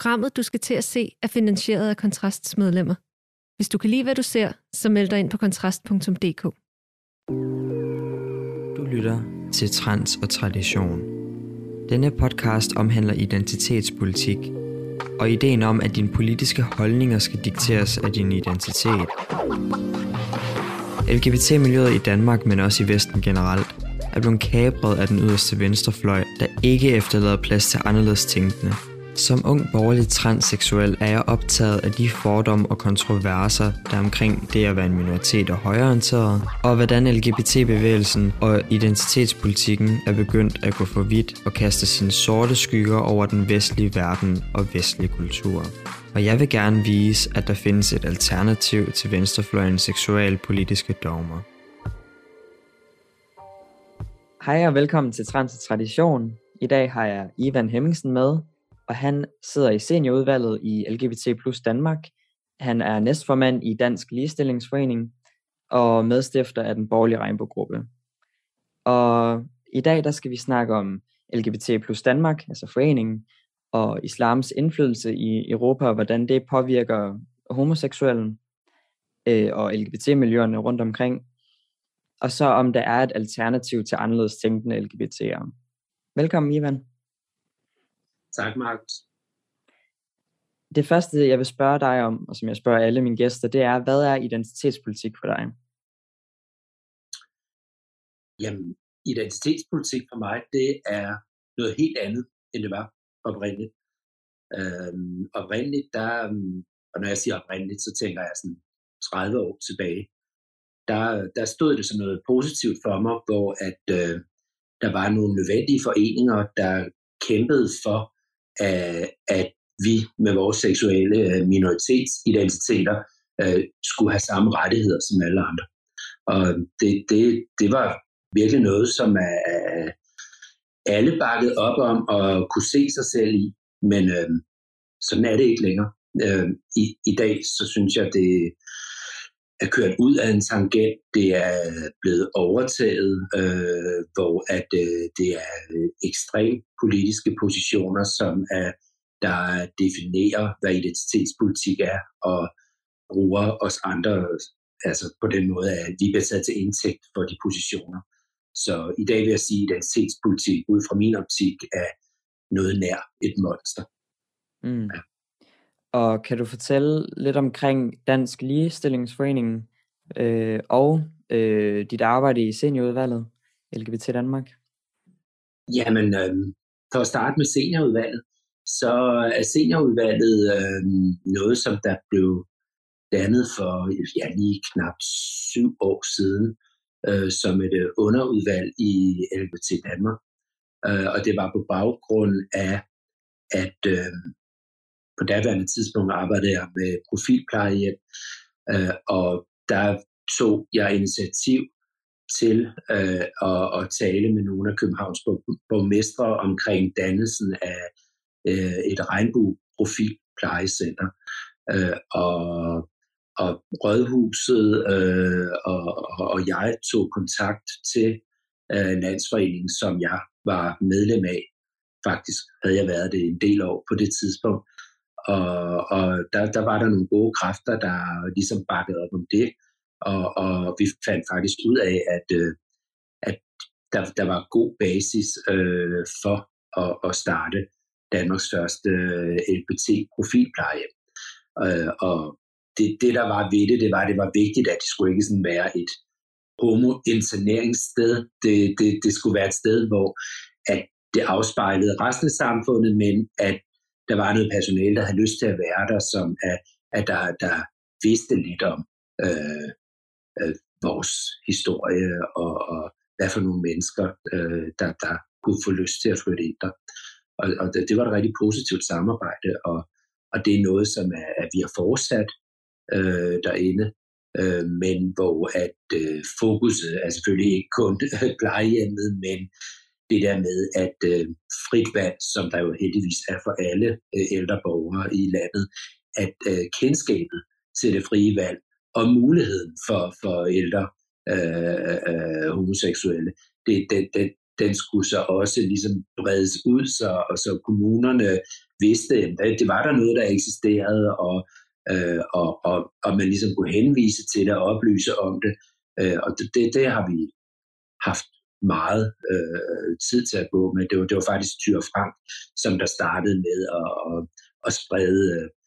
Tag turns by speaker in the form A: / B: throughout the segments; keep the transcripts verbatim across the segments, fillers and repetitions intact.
A: Programmet, du skal til at se, er finansieret af Kontrasts medlemmer. Hvis du kan lide, hvad du ser, så meld dig ind på kontrast punktum d k.
B: Du lytter til Trans og Tradition. Denne podcast omhandler identitetspolitik og ideen om, at dine politiske holdninger skal dikteres af din identitet. L G B T-miljøet i Danmark, men også i Vesten generelt, er blevet kapret af den yderste venstrefløj, der ikke efterlader plads til anderledes tænkende. Som ung borgerlig transseksuel er jeg optaget af de fordomme og kontroverser, der er omkring det at være en minoritet og højreorienteret, og hvordan L G B T-bevægelsen og identitetspolitikken er begyndt at gå for vidt og kaste sine sorte skygger over den vestlige verden og vestlig kultur. Og jeg vil gerne vise, at der findes et alternativ til venstrefløjens seksualpolitiske dogmer. Hej og velkommen til Trans og Tradition. I dag har jeg Ivan Hemmingsen med, og han sidder i seniorudvalget i L G B T plus Danmark. Han er næstformand i Dansk Ligestillingsforening og medstifter af den borgerlige regnbuegruppe. Og i dag der skal vi snakke om L G B T plus Danmark, altså foreningen, og islams indflydelse i Europa, og hvordan det påvirker homoseksuelle øh, og L G B T-miljøerne rundt omkring. Og så om der er et alternativ til anderledes tænkende L G B T'ere. Velkommen, Ivan.
C: Tak, Markus.
B: Det første, jeg vil spørge dig om, og som jeg spørger alle mine gæster, det er, hvad er identitetspolitik for dig?
C: Jamen, identitetspolitik for mig, det er noget helt andet, end det var oprindeligt. Øhm, oprindeligt, der, og når jeg siger oprindeligt, så tænker jeg sådan tredive år tilbage, der, der stod det som noget positivt for mig, hvor at, øh, der var nogle nødvendige foreninger, der kæmpede for, at, at vi med vores seksuelle minoritetsidentiteter øh, skulle have samme rettigheder som alle andre. Og det, det, det var virkelig noget, som er, er alle bakket op om og kunne se sig selv i, men øh, sådan er det ikke længere. Øh, i, I dag, så synes jeg, det er kørt ud af en tangent, det er blevet overtaget, øh, hvor at, øh, det er ekstremt politiske positioner, som er, der definerer, hvad identitetspolitik er, og bruger os andre, altså på den måde, at vi bliver taget til indtægt for de positioner. Så i dag vil jeg sige, at identitetspolitik ud fra min optik er noget nær et monster.
B: Mm. Ja. Og kan du fortælle lidt omkring Dansk Ligestillingsforening øh, og øh, dit arbejde i seniorudvalget L G B T Danmark?
C: Jamen, øh, for at starte med seniorudvalget, så er seniorudvalget øh, noget, som der blev dannet for ja, lige knap syv år siden, øh, som et underudvalg i L G B T Danmark. Øh, og det var på baggrund af, at øh, på daværende tidspunkt arbejdede jeg med profilplejehjem, øh, og der tog jeg initiativ til øh, at, at tale med nogle af Københavns borgmestre omkring dannelsen af øh, et regnbueprofilplejecenter. Øh, og, og Rådhuset øh, og, og jeg tog kontakt til øh, Landsforeningen, som jeg var medlem af. Faktisk havde jeg været det en del år på det tidspunkt. Og, og der, der var der nogle gode kræfter, der ligesom bakkede op om det, og, og vi fandt faktisk ud af, at, at der, der var god basis øh, for at, at starte Danmarks første L G B T-profilplejehjem. Øh, og det, det, der var ved det, det var, det var vigtigt, at det skulle ikke sådan være et homo-interneringssted. Det, det, det skulle være et sted, hvor at det afspejlede resten af samfundet, men at der var noget personale, der havde lyst til at være der, som at, at der, der vidste lidt om øh, øh, vores historie, og, og hvad for nogle mennesker, øh, der, der kunne få lyst til at flytte ind der. Og, og det, det var et rigtig positivt samarbejde, og, og det er noget, som er, at vi har fortsat øh, derinde, øh, men hvor at øh, fokuset er selvfølgelig ikke kun plejehjemmet, men det der med, at øh, frit valg, som der jo heldigvis er for alle øh, ældre borgere i landet, at øh, kendskabet til det frie valg og muligheden for, for ældre øh, øh, homoseksuelle, det, det, det, den skulle så også ligesom bredes ud, så, og så kommunerne vidste, at det var der noget, der eksisterede, og, øh, og, og, og man ligesom kunne henvise til det og oplyse om det. Øh, og det, det, det har vi haft meget øh, tid til at gå med. Det var, det var faktisk Thyra Frank, som der startede med at, at, at sprede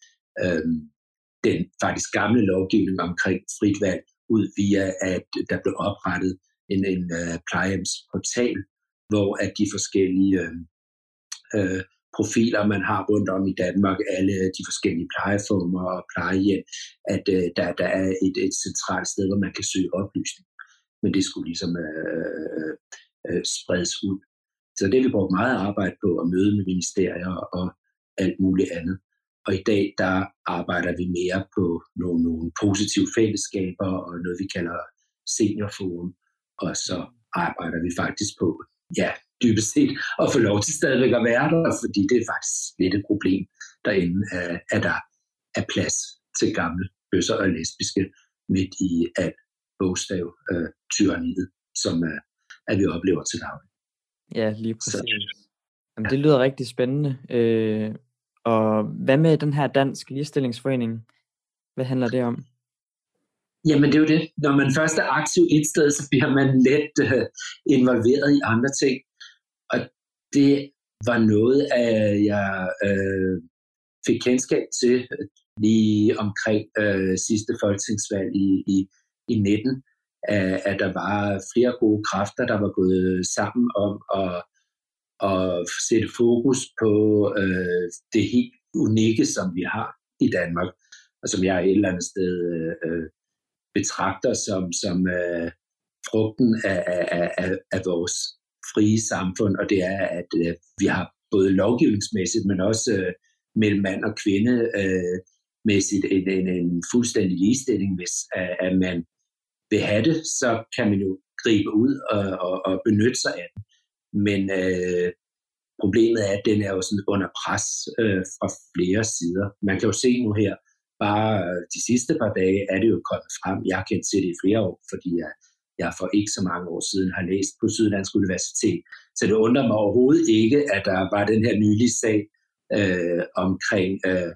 C: øh, den faktisk gamle lovgivning omkring frit valg ud via, at der blev oprettet en, en uh, plejehjemsportal, hvor at de forskellige øh, øh, profiler, man har rundt om i Danmark, alle de forskellige plejeformer og plejehjem, at øh, der, der er et, et centralt sted, hvor man kan søge oplysning. Men det skulle ligesom øh, øh, spredes ud. Så det har vi brugt meget arbejde på, at møde med ministerier og alt muligt andet. Og i dag, der arbejder vi mere på nogle, nogle positive fællesskaber og noget, vi kalder seniorforum. Og så arbejder vi faktisk på, ja, dybest set, at få lov til stadigvæk at være der, fordi det er faktisk lidt et problem derinde, at der er plads til gamle bøsser og lesbiske midt i alt bogstav øh, tyranniet, som øh, at vi oplever til daglig.
B: Ja, lige præcis. Så, Jamen, det lyder rigtig spændende. Øh, og hvad med den her Dansk Ligestillingsforening? Hvad handler det om?
C: Jamen det er jo det. Når man først er aktiv et sted, så bliver man let øh, involveret i andre ting. Og det var noget, af jeg øh, fik kendskab til lige omkring øh, sidste folketingsvalg i, i, i nitten, at, at der var flere gode kræfter, der var gået sammen om at, at sætte fokus på øh, det helt unikke, som vi har i Danmark, og som jeg et eller andet sted øh, betragter som, som øh, frugten af, af, af, af vores frie samfund, og det er, at øh, vi har både lovgivningsmæssigt, men også øh, mellem mand og kvinde øh, mæssigt en, en, en fuldstændig ligestilling. Hvis at, at man vil have det, så kan man jo gribe ud og, og, og benytte sig af den. Men øh, problemet er, at den er jo sådan under pres øh, fra flere sider. Man kan jo se nu her, bare de sidste par dage er det jo kommet frem. Jeg har kendt til det i flere år, fordi jeg, jeg for ikke så mange år siden har læst på Syddansk Universitet. Så det undrer mig overhovedet ikke, at der var den her nylige sag øh, omkring øh,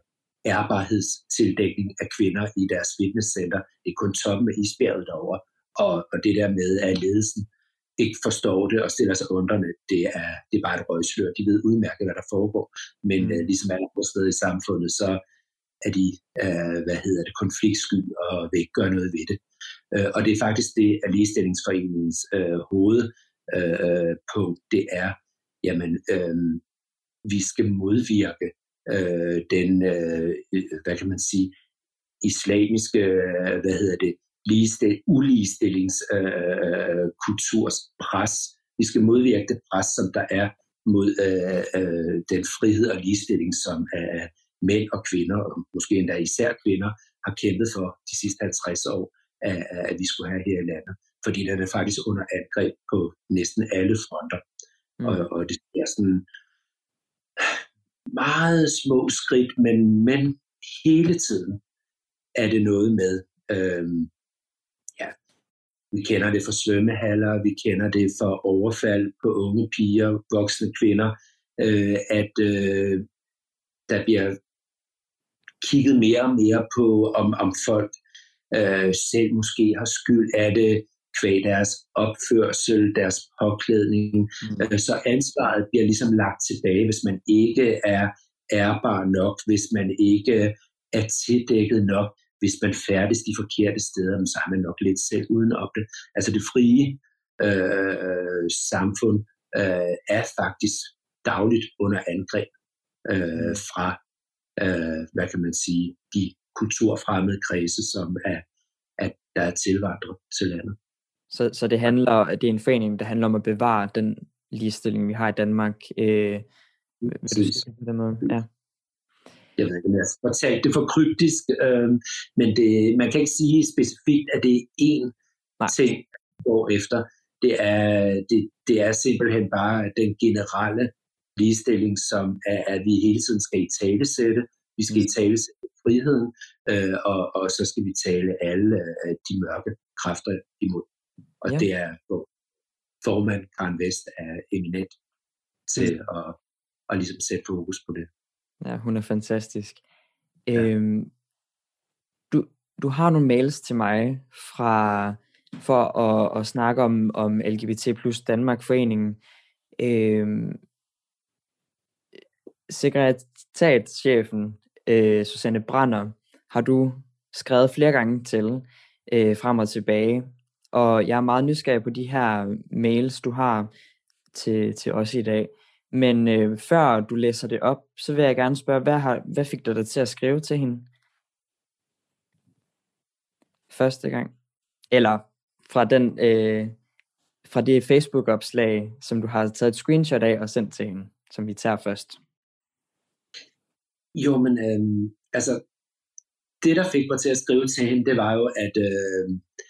C: ærbarhedstildækning af kvinder i deres fitnesscenter. Det er kun toppen af isbjerget derovre. Og, og det der med, at ledelsen ikke forstår det og stiller sig undrende, det er, det er bare et røgslør. De ved udmærket, hvad der foregår. Men øh, ligesom alle andre steder i samfundet, så er de, øh, hvad hedder det, konfliktsky og vil ikke gøre noget ved det. Øh, og det er faktisk det, at Ligestillingsforeningens øh, hovedpunkt, øh, det er, jamen, øh, vi skal modvirke øh, den, øh, hvad kan man sige, islamiske, øh, hvad hedder det, uligestillingskulturs øh, pres. Vi skal modvirke det pres, som der er mod øh, øh, den frihed og ligestilling, som øh, mænd og kvinder, og måske endda især kvinder, har kæmpet for de sidste halvtreds år, at, at vi skulle have her i landet. Fordi den er faktisk under angreb på næsten alle fronter. Mm. Og, og det er sådan meget små skridt, men, men hele tiden er det noget med, øhm, ja, vi kender det fra svømmehaller, vi kender det for overfald på unge piger, voksne kvinder, øh, at øh, der bliver kigget mere og mere på, om, om folk øh, selv måske har skyld af det, kvæg deres opførsel, deres påklædning. Mm. Øh, så ansvaret bliver ligesom lagt tilbage, hvis man ikke er ærbar nok, hvis man ikke er tildækket nok, hvis man færdes de forkerte steder, så har man nok lidt selv uden op det. Altså det frie øh, samfund øh, er faktisk dagligt under angreb øh, fra Uh, hvad kan man sige, de kulturfremmede kredse, som er, at der er tilvandret til landet.
B: Så, så det handler, det er en forening, der handler om at bevare den ligestilling, vi har i Danmark. Øh, vil du sige på den måde? Ja.
C: Jeg ved ikke, om jeg har fortalt det for kryptisk, øh, men det, man kan ikke sige specifikt, at det er én Nej. ting, der går efter. Det er, det, det er simpelthen bare den generelle ligestilling, som er, at vi hele tiden skal i talesætte. Vi skal i talesætte friheden, øh, og, og så skal vi tale alle øh, de mørke kræfter imod. Og ja. Det er, hvor formand Karen Vest er eminent til mm. at, at ligesom sætte fokus på det.
B: Ja, hun er fantastisk. Ja. Øhm, du, du har nogle mails til mig fra, for at, at snakke om, om L G B T plus Danmark foreningen. Øhm, sekretariatschefen, øh, Susanne Brander, har du skrevet flere gange til, øh, frem og tilbage. Og jeg er meget nysgerrig på de her mails, du har til, til os i dag. Men øh, før du læser det op, så vil jeg gerne spørge, hvad, har, hvad fik du dig til at skrive til hende? Første gang? Eller fra, den, øh, fra det Facebook-opslag, som du har taget et screenshot af og sendt til hende, som vi tager først?
C: Jo, men øh, altså, det der fik mig til at skrive til hende, det var jo, at øh,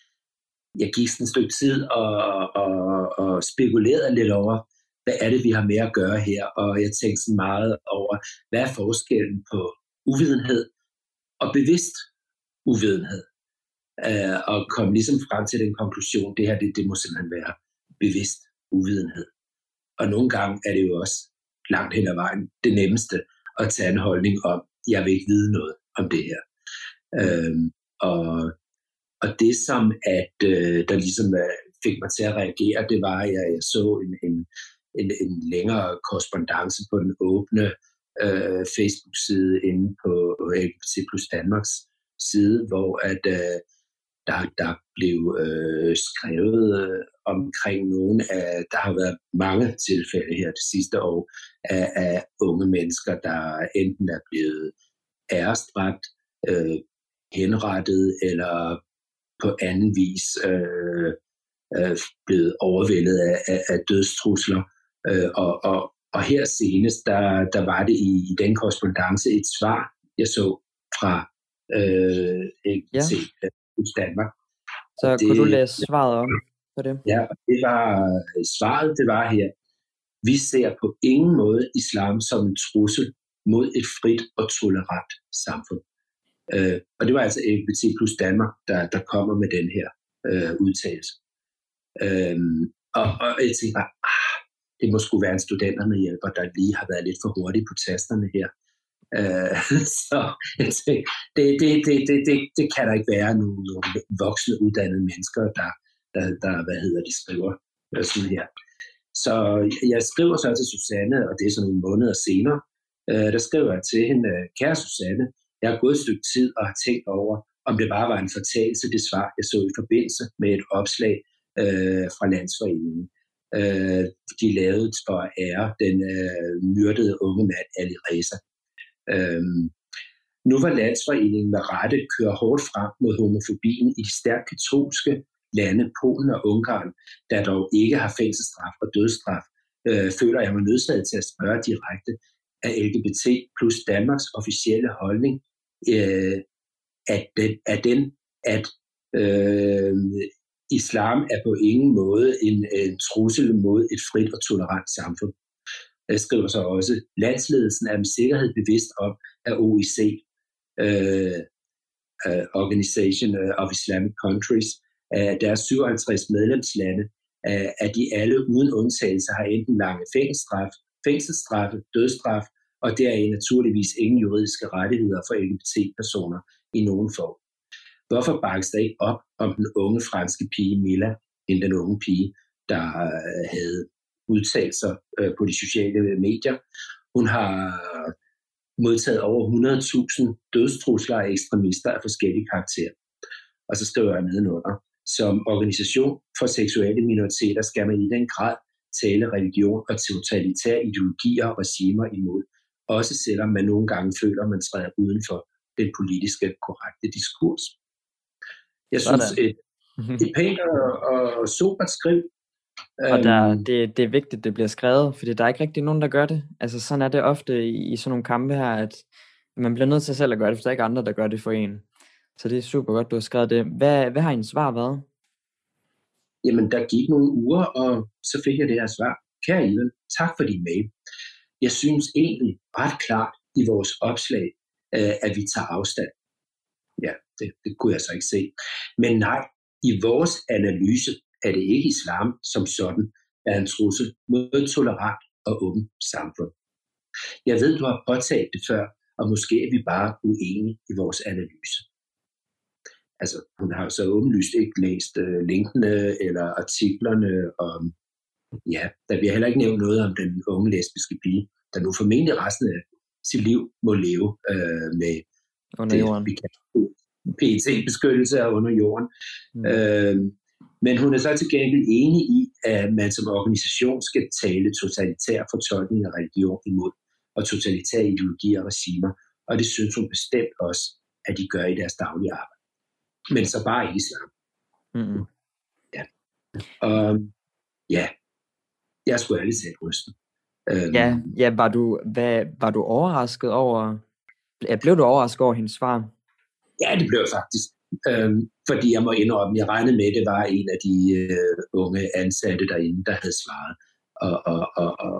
C: jeg gik sådan et stykke tid og, og, og spekulerede lidt over, hvad er det, vi har med at gøre her? Og jeg tænkte sådan meget over, hvad er forskellen på uvidenhed og bevidst uvidenhed? Uh, og kom ligesom frem til den konklusion, det her, det, det må simpelthen være bevidst uvidenhed. Og nogle gange er det jo også langt hen ad vejen det nemmeste at tage en holdning om, jeg vil ikke vide noget om det her. Uh, og, og det som, at uh, der ligesom uh, fik mig til at reagere, det var, at jeg, jeg så en, en, en, en længere korrespondance på den åbne uh, Facebook-side inde på L G B T plus Danmarks side, hvor at uh, Der, der blev øh, skrevet øh, omkring nogle af, der har været mange tilfælde her det sidste år, af, af unge mennesker, der enten er blevet æresdræbt, øh, henrettet, eller på anden vis øh, øh, blevet overvældet af, af, af dødstrusler. Øh, og, og, og her senest, der, der var det i, i den korrespondance et svar, jeg så fra øh,
B: ja.
C: til Danmark.
B: Så det, kunne du læse svaret om på det?
C: Ja, det var svaret, det var her. Vi ser på ingen måde islam som en trussel mod et frit og tolerant samfund. Øh, og det var altså L G B T plus Danmark, der, der kommer med den her øh, udtalelse. Øh, og, og jeg tænkte bare, ah, det må sgu være en studenterne hjælper, der lige har været lidt for hurtige på tasterne her. Uh, så jeg tænkte, det, det, det, det, det, det kan der ikke være nogle, nogle voksne uddannede mennesker, der, der, der hvad hedder de, skriver sådan her. Så jeg skriver så til Susanne, og det er så nogle måneder senere, uh, der skriver jeg til hende, kære Susanne, jeg har gået et stykke tid og har tænkt over, om det bare var en fortalelse, det svar, jeg så i forbindelse med et opslag uh, fra Landsforeningen. Uh, de lavede for at ære den uh, myrdede unge mand, Ali Reza. Øhm, nu var Landsforeningen med rette kører hårdt frem mod homofobien i de stærkt katolske lande, Polen og Ungarn, der dog ikke har fængselsstraf og dødsstraf, øh, føler jeg mig nødsaget til at spørge direkte, af L G B T plus Danmarks officielle holdning, øh, at den, at, den, at øh, islam er på ingen måde en, en trussel mod et frit og tolerant samfund. Jeg skriver så også, landsledelsen er med sikkerhed bevidst om, at O I C, uh, uh, Organization of Islamic Countries, uh, deres syvoghalvtreds medlemslande, uh, at de alle uden undtagelse har enten lange fængselsstraf, fængselsstraffe, dødsstraf, og deraf naturligvis ingen juridiske rettigheder for L G B T-personer i nogen form. Hvorfor bakkes der ikke op om den unge franske pige Mila, end den unge pige, der uh, havde udtalt sig øh, på de sociale medier? Hun har modtaget over hundrede tusind dødstrusler af ekstremister af forskellige karakterer. Og så skriver jeg nedenunder, som organisation for seksuelle minoriteter skal man i den grad tale religion og totalitære ideologier og regimer imod, også selvom man nogle gange føler, at man træder uden for den politiske korrekte diskurs. Jeg synes, et, et pænt og, og sobert skriv.
B: Og der, det, det er vigtigt, det bliver skrevet, fordi der er ikke rigtig nogen, der gør det. Altså sådan er det ofte i, i sådan nogle kampe her, at man bliver nødt til selv at gøre det, for der er ikke andre, der gør det for en. Så det er super godt, du har skrevet det. Hvad, hvad har ens svar været?
C: Jamen, der gik nogle uger, og så fik jeg det her svar. Kære Ivan, tak for din mail. Jeg synes egentlig ret klart i vores opslag, at vi tager afstand. Ja, det, det kunne jeg så ikke se. Men nej, i vores analyse er det ikke islam som sådan, er en trussel mod et tolerant og åbent samfund. Jeg ved, du har påtalt det før, og måske er vi bare uenige i vores analyse. Altså, hun har jo så åbenlyst ikke læst uh, linkene eller artiklerne om, ja, der bliver heller ikke nævnt noget om den unge lesbiske pige, der nu formentlig resten af sit liv må leve uh, med
B: under
C: det,
B: jorden.
C: vi kan P E T-beskyttelse af under jorden. Mm. Uh, men hun er så til gengæld enig i, at man som organisation skal tale totalitær fortolkning af religion imod, og totalitære ideologier og regimer, og det synes hun bestemt også, at de gør i deres daglige arbejde. Men så bare ikke islam.
B: Mm-hmm.
C: Ja. Og ja, jeg er sgu ærligt talt rysten. Um,
B: ja, ja var, du, hvad, var du overrasket over, blev du overrasket over hendes svar?
C: Ja, det blev jeg faktisk. Um, fordi jeg må indrømme, jeg regnede med, at det var en af de uh, unge ansatte derinde, der havde svaret. Og, og, og, og,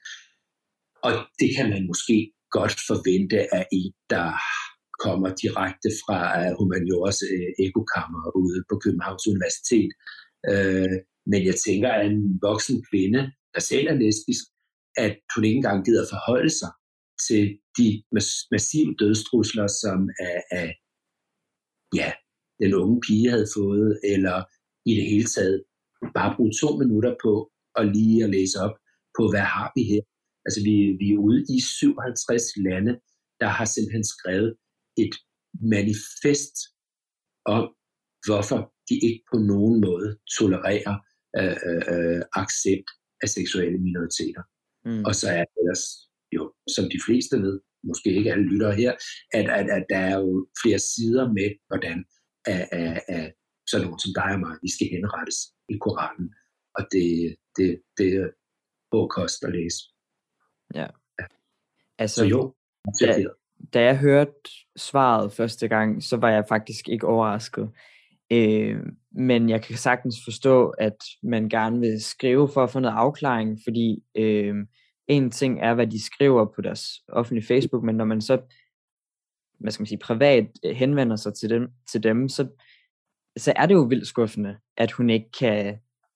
C: og det kan man måske godt forvente af en, der kommer direkte fra uh, Humanioras uh, ekokammer ude på Københavns Universitet. Uh, men jeg tænker, at en voksen kvinde, der selv er lesbisk, at hun ikke engang gider forholde sig til de mas- massive dødstrusler, som er af ja, den unge pige havde fået, eller i det hele taget bare bruge to minutter på og lige at læse op på, hvad har vi her? Altså vi, vi er ude i syvoghalvtreds lande, der har simpelthen skrevet et manifest om, hvorfor de ikke på nogen måde tolererer øh, øh, accept af seksuelle minoriteter. Mm. Og så er det ellers jo, som de fleste ved, måske ikke alle lyttere her, at, at, at der er jo flere sider med, hvordan at, at, at sådan nogen som dig og mig, vi skal henrettes i Koranen. Og det, det, det er bogkost at læse.
B: Ja. Ja. Altså,
C: så jo,
B: da, da jeg hørte svaret første gang, så var jeg faktisk ikke overrasket. Øh, men jeg kan sagtens forstå, at man gerne vil skrive for at få noget afklaring, fordi øh, en ting er, hvad de skriver på deres offentlige Facebook, men når man så, hvad skal man sige, privat henvender sig til dem, til dem så, så er det jo vildt skuffende, at hun ikke kan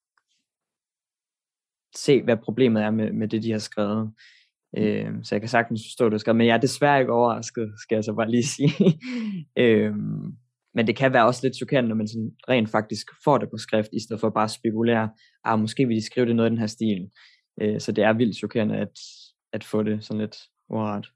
B: se, hvad problemet er med, med det, de har skrevet. Øh, så jeg kan sagtens forstå, det skrevet, men jeg er desværre ikke overrasket, skal jeg så bare lige sige. øh, men det kan være også lidt chokerende, når man sådan rent faktisk får det på skrift, i stedet for bare at spekulere, ah, måske vil de skrive det noget i den her stil. Øh, så det er vildt chokerende at, at få det sådan lidt ordret.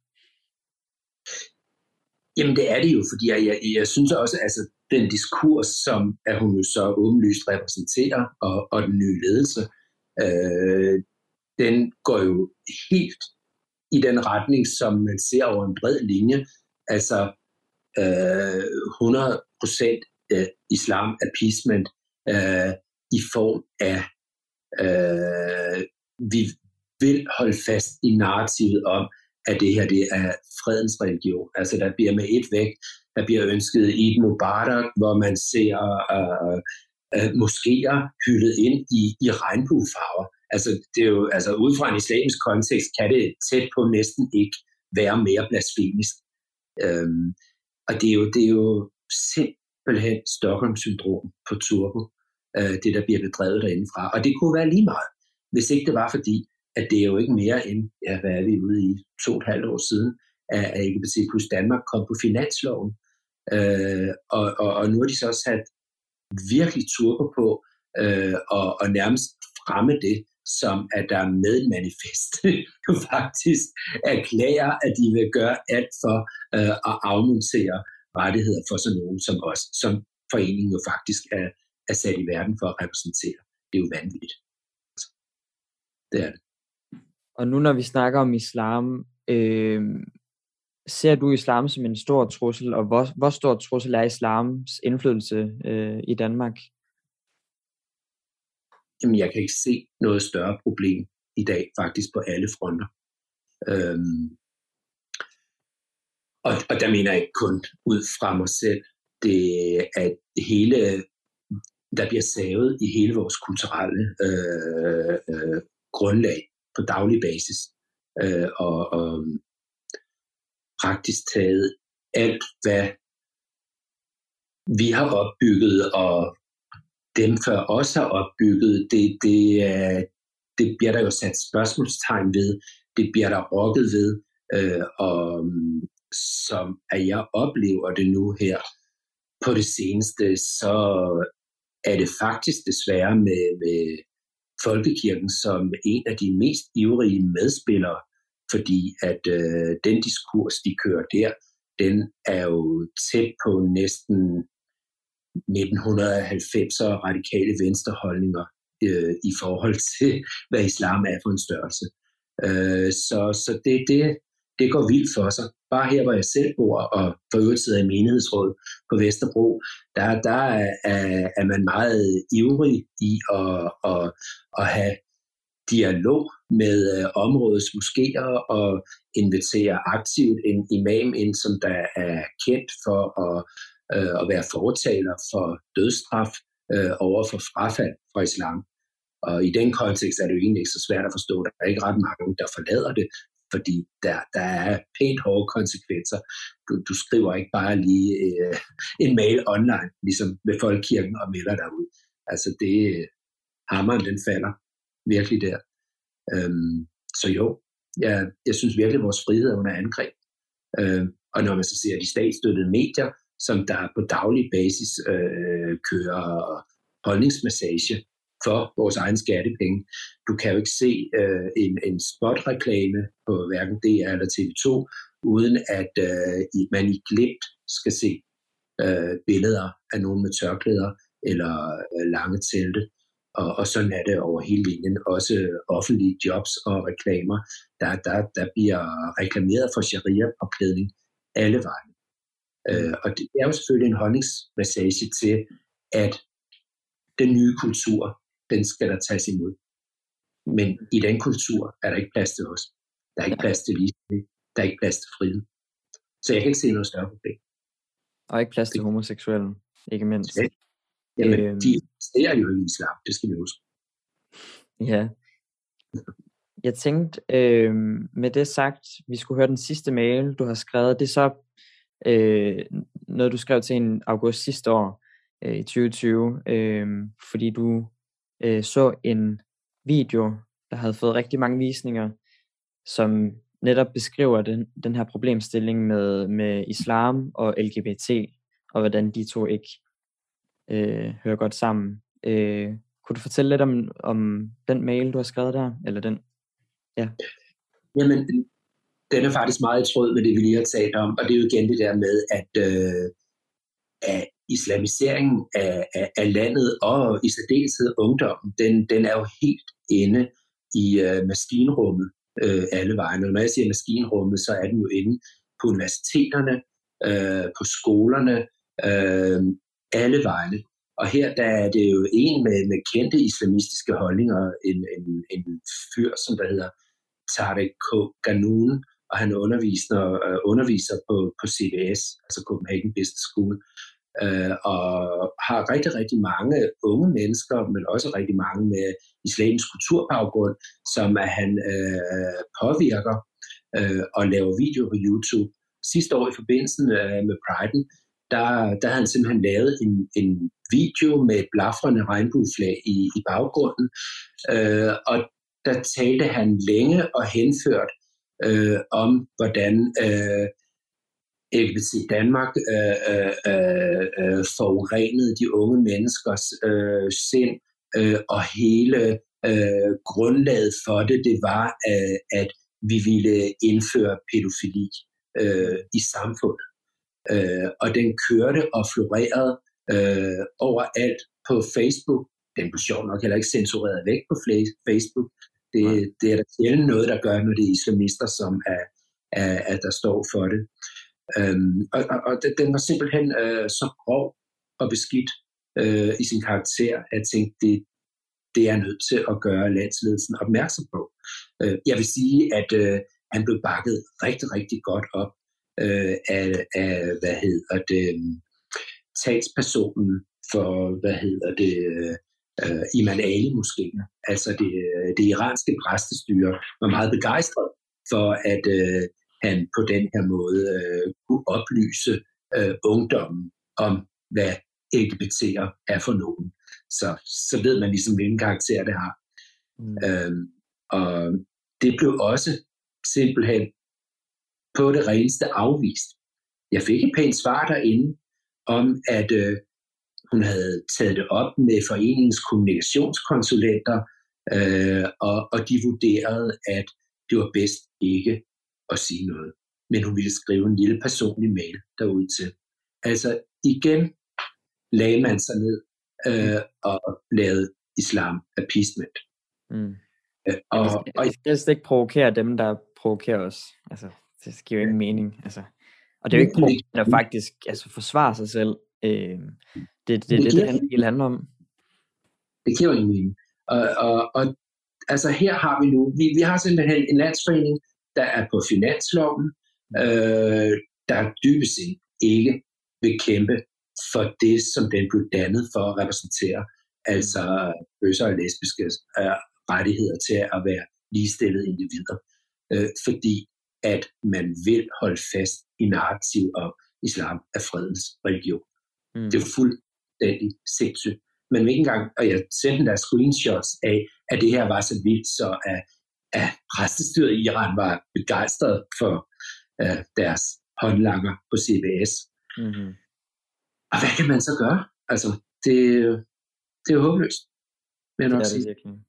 C: Jamen det er det jo, fordi jeg, jeg, jeg synes også, altså den diskurs, som at hun jo så åbenlyst repræsenterer, og, og den nye ledelse, øh, den går jo helt i den retning, som man ser over en bred linje, altså øh, hundrede procent øh, islam appeasement øh, i form af, øh, vi vil holde fast i narrativet om, at det her det er fredens religion. Altså der bliver med et væk, der bliver ønsket Eid Mubarak, hvor man ser øh, øh, moskéer hyldet ind i, i regnbuefarver. Altså det er jo, altså ud fra en islamisk kontekst kan det tæt på næsten ikke være mere blasfemisk. Øhm, og det er jo, det er jo simpelthen Stockholm-syndrom på turbo, øh, det der bliver bedrevet derindefra. Og det kunne være lige meget, hvis ikke det var fordi, at det er jo ikke mere end, ja, hvad er vi ude i, to og et halvt år siden, at L G B T plus Danmark kom på finansloven. Øh, og, og, og nu har de så sat virkelig turbo på, øh, og, og nærmest fremme det, som at der med et manifest jo faktisk erklærer, at de vil gøre alt for øh, at afmontere rettigheder for sådan nogen som os, som foreningen jo faktisk er, er sat i verden for at repræsentere. Det er jo vanvittigt. Det er det.
B: Og nu når vi snakker om islam, øh, ser du islam som en stor trussel, og hvor, hvor stor trussel er islams indflydelse øh, i Danmark?
C: Jamen, jeg kan ikke se noget større problem i dag, faktisk på alle fronter. Øhm, og, og der mener jeg ikke kun ud fra mig selv, det at hele, der bliver savet i hele vores kulturelle øh, øh, grundlag på daglig basis, øh, og, og praktisk taget alt, hvad vi har opbygget, og dem før os har opbygget, det, det, det bliver der jo sat spørgsmålstegn ved. det bliver der rokket ved, øh, og som at jeg oplever det nu her på det seneste, så er det faktisk desværre med, med folkekirken som en af de mest ivrige medspillere, fordi at øh, den diskurs, de kører der, den er jo tæt på næsten nitten halvfemser radikale venstreholdninger øh, i forhold til, hvad islam er for en størrelse. Øh, så så det, det, det går vildt for sig. Bare her, hvor jeg selv bor, og for øvrigt sidder i menighedsråd på Vesterbro, der, der er, er man meget ivrig i at, at, at have dialog med øh, områdets moskéer og invitere aktivt en imam ind, som der er kendt for at, øh, at være fortaler for dødsstraf øh, over for frafald fra islam. Og i den kontekst er det jo egentlig ikke så svært at forstå. Der er ikke ret mange, der forlader det, fordi der, der er pænt hårde konsekvenser. Du, du skriver ikke bare lige øh, en mail online, ligesom med folkekirken, og melder dig ud. Altså det, hammeren den falder virkelig der. Øhm, så jo, jeg, jeg synes virkelig, at vores frihed er under angreb. Øhm, og når man så ser de statsstøttede medier, som der på daglig basis øh, kører holdningsmassage for vores egen skattepenge. Du kan jo ikke se øh, en, en spotreklame på hverken D R eller T V to, uden at øh, man i glimt skal se øh, billeder af nogen med tørklæder eller øh, lange telte. Og, og sådan er det over hele linjen. Også offentlige jobs og reklamer, der, der, der bliver reklameret for sharia-påklædning alle vejen. Øh, og det er jo selvfølgelig en holdningsmassage til, at den nye kultur, den skal der tages imod. Men i den kultur er der ikke plads til os. Der er ikke plads til ligestilling. Der er ikke plads til frihed. Så jeg kan ikke se noget større problem.
B: Og ikke plads til homoseksuelle, ikke mindst.
C: Ja. Jamen,
B: øhm,
C: de eksisterer jo i islam, det skal vi huske.
B: Ja. Jeg tænkte, øh, med det sagt, vi skulle høre den sidste mail, du har skrevet. Det er så øh, noget, du skrev til en august sidste år, øh, i tyve tyve, øh, fordi du øh, så en video, der havde fået rigtig mange visninger, som netop beskriver den, den her problemstilling med, med islam og L G B T, og hvordan de to ikke øh, hører godt sammen. Øh, kunne du fortælle lidt om, om den mail, du har skrevet der? Eller den? Ja.
C: Jamen, den er faktisk meget i tråd med det, vi lige har talt om, og det er jo igen det der med, at, øh, at islamiseringen af, af, af landet, og i særdeleshed ungdommen, den, den er jo helt inde i øh, maskinrummet øh, alle vejen. Og når jeg siger maskinrummet, så er den jo inde på universiteterne, øh, på skolerne, øh, alle vegne. Og her der er det jo en med, med kendte islamistiske holdninger, en, en, en fyr, som der hedder Tarek Ganoun, og han underviser, uh, underviser på, på C B S, altså Copenhagen Business School, uh, og har rigtig, rigtig mange unge mennesker, men også rigtig mange med islamisk kulturbaggrund, som at han uh, påvirker uh, og laver video på YouTube. Sidste år i forbindelse uh, med Pride'en, der, der havde han simpelthen lavet en, en video med et blafrende regnbueflag i, i baggrunden, uh, og der talte han længe og henført øh, om, hvordan øh, L G B T Danmark øh, øh, øh, forurenede de unge menneskers øh, sind, øh, og hele øh, grundlaget for det, det var, øh, at vi ville indføre pædofili øh, i samfundet. Øh, og den kørte og florerede øh, overalt på Facebook. Den blev sjovt nok heller ikke censureret væk på Facebook. Det, det er der sjældent noget, der gør, når det er islamister, som er, er, er der står for det. Øhm, og og, og den var simpelthen øh, så grov og beskidt øh, i sin karakter, at jeg tænkte, det, det er nødt til at gøre landsledelsen opmærksom på. Øh, jeg vil sige, at øh, han blev bakket rigtig, rigtig godt op øh, af, af, hvad hedder det, talspersonen for, hvad hedder det, Uh, Iman Ali-moskéen, altså det, det iranske præstestyre, var meget begejstret for, at uh, han på den her måde uh, kunne oplyse uh, ungdommen om, hvad L G B T'er er for nogen. Så, så ved man ligesom, hvilken karakter det har. Mm. Uh, og det blev også simpelthen på det reneste afvist. Jeg fik et pænt svar derinde om, at øh, hun havde taget det op med foreningens kommunikationskonsulenter, øh, og, og de vurderede, at det var bedst ikke at sige noget. Men hun ville skrive en lille personlig mail derud til. Altså igen lagde man sig ned øh, og lavede islam appeasement.
B: Mm.
C: Øh, og,
B: og vi skal helst ikke provokere dem, der provokerer os. Altså, det giver jo ingen mening. Altså. Og det er jo ikke provokerende at faktisk altså, forsvare sig selv. Øh, det er det, det, det, det, det hele handler om.
C: Det giver jo ingen mening. Og, og, og altså her har vi nu, vi, vi har simpelthen en landsforening, der er på finansloven, øh, der dybest set ikke vil kæmpe for det, som den blev dannet for at repræsentere, altså bøsser og lesbiske øh, rettigheder til at være ligestillede individer, øh, fordi at man vil holde fast i narrativ om islam af fredens religion. Mm. Det er jo fuldstændig sindssygt. Men ikke engang, og jeg sendte der screenshots af, at det her var så vildt, så at, at præstestyret i Iran var begejstret for uh, deres håndlanger på C B S. Mm-hmm. Og hvad kan man så gøre? Altså, det, det er jo håbløst, vil jeg nok sige.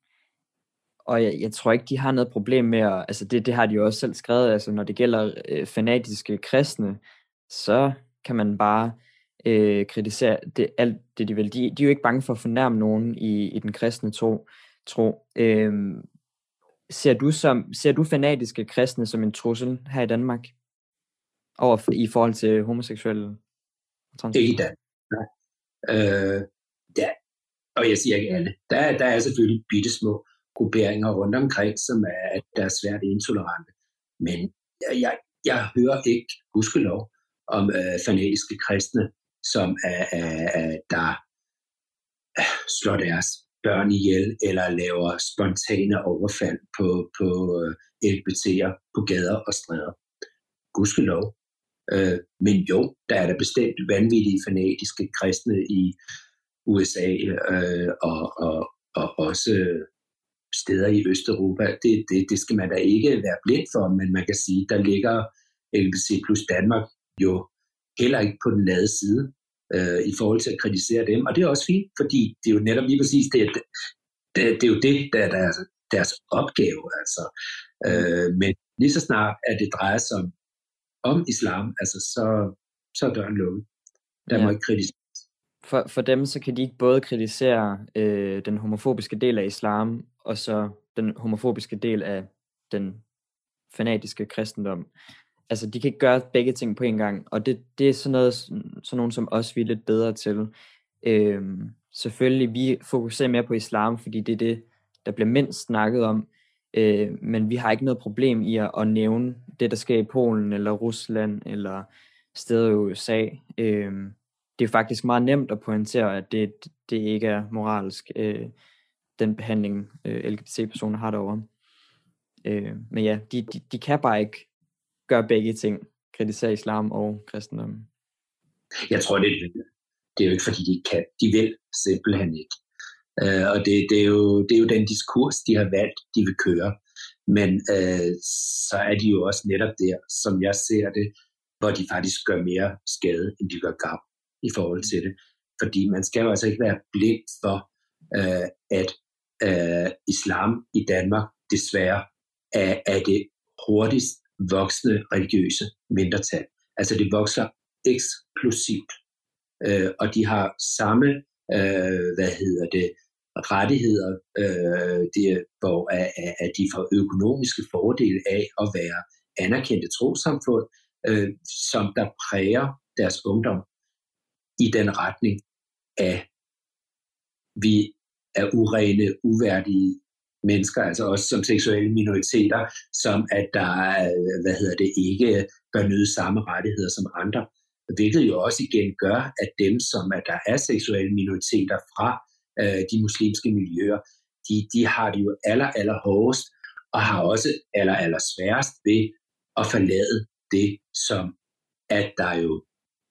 B: Og jeg, jeg tror ikke, de har noget problem med at, altså det, det har de jo også selv skrevet, altså når det gælder øh, fanatiske kristne, så kan man bare øh, kritisere det, alt det, de vil. De, de er jo ikke bange for at fornærme nogen i, i den kristne tro. tro. Øh, ser, du som, ser du fanatiske kristne som en trussel her i Danmark? Over, i forhold til homoseksuelle?
C: Ikke i Danmark, nej. Øh, ja. Og jeg siger ikke alle. Der, der er selvfølgelig bittesmå grupperinger rundt omkring, som er, der er svært intolerante. Men jeg, jeg, jeg hører ikke, gudskelov, om øh, fanatiske kristne, som er, er, er, der øh, slår deres børn ihjel, eller laver spontane overfald på, på øh, L G B T'er på gader og stræder. Gudskelov. Øh, men jo, der er der bestemt vanvittige fanatiske kristne i U S A øh, og, og, og også steder i Østeuropa. Det, det, det skal man da ikke være blind for, men man kan sige, der ligger L G B T plus Danmark jo heller ikke på den lade side øh, i forhold til at kritisere dem. Og det er også fint, fordi det er jo netop lige præcis det, det, det er jo det, der er deres, deres opgave. Altså. Øh, men lige så snart, at det drejer sig om, om islam, altså så, så er døren lukket. Der ja. må ikke kritisere.
B: For, for dem, så kan de ikke både kritisere øh, den homofobiske del af islam, og så den homofobiske del af den fanatiske kristendom. Altså, de kan ikke gøre begge ting på en gang, og det, det er sådan noget, sådan nogen som os, vi er lidt bedre til. Øh, selvfølgelig, vi fokuserer mere på islam, fordi det er det, der bliver mindst snakket om, øh, men vi har ikke noget problem i at, at nævne det, der sker i Polen, eller Rusland, eller steder i U S A. Øh, Det er faktisk meget nemt at pointere, at det, det ikke er moralsk, øh, den behandling øh, L G B T-personer har derovre. Øh, men ja, de, de, de kan bare ikke gøre begge ting, kritisere islam og kristendom.
C: Jeg tror, det er, det er jo ikke, fordi de kan. De vil simpelthen ikke. Øh, og det, det, er jo, det er jo den diskurs, de har valgt, de vil køre. Men øh, så er de jo også netop der, som jeg ser det, hvor de faktisk gør mere skade, end de gør gavn i forhold til det. Fordi man skal jo altså ikke være blind for, øh, at øh, islam i Danmark desværre er, er det hurtigst voksende religiøse mindretal. Altså det vokser eksplosivt. Øh, og de har samme, øh, hvad hedder det, rettigheder, øh, det, hvor at de får økonomiske fordele af at være anerkendte trossamfund, øh, som der præger deres ungdom i den retning af, vi er urene, uværdige mennesker, altså også som seksuelle minoriteter, som at der, hvad hedder det, ikke bør nyde samme rettigheder som andre. Hvilket jo også igen gør, at dem, som at der er seksuelle minoriteter fra øh, de muslimske miljøer, de, de har det jo aller, aller hårdest, og har også aller, aller sværest ved at forlade det, som at der jo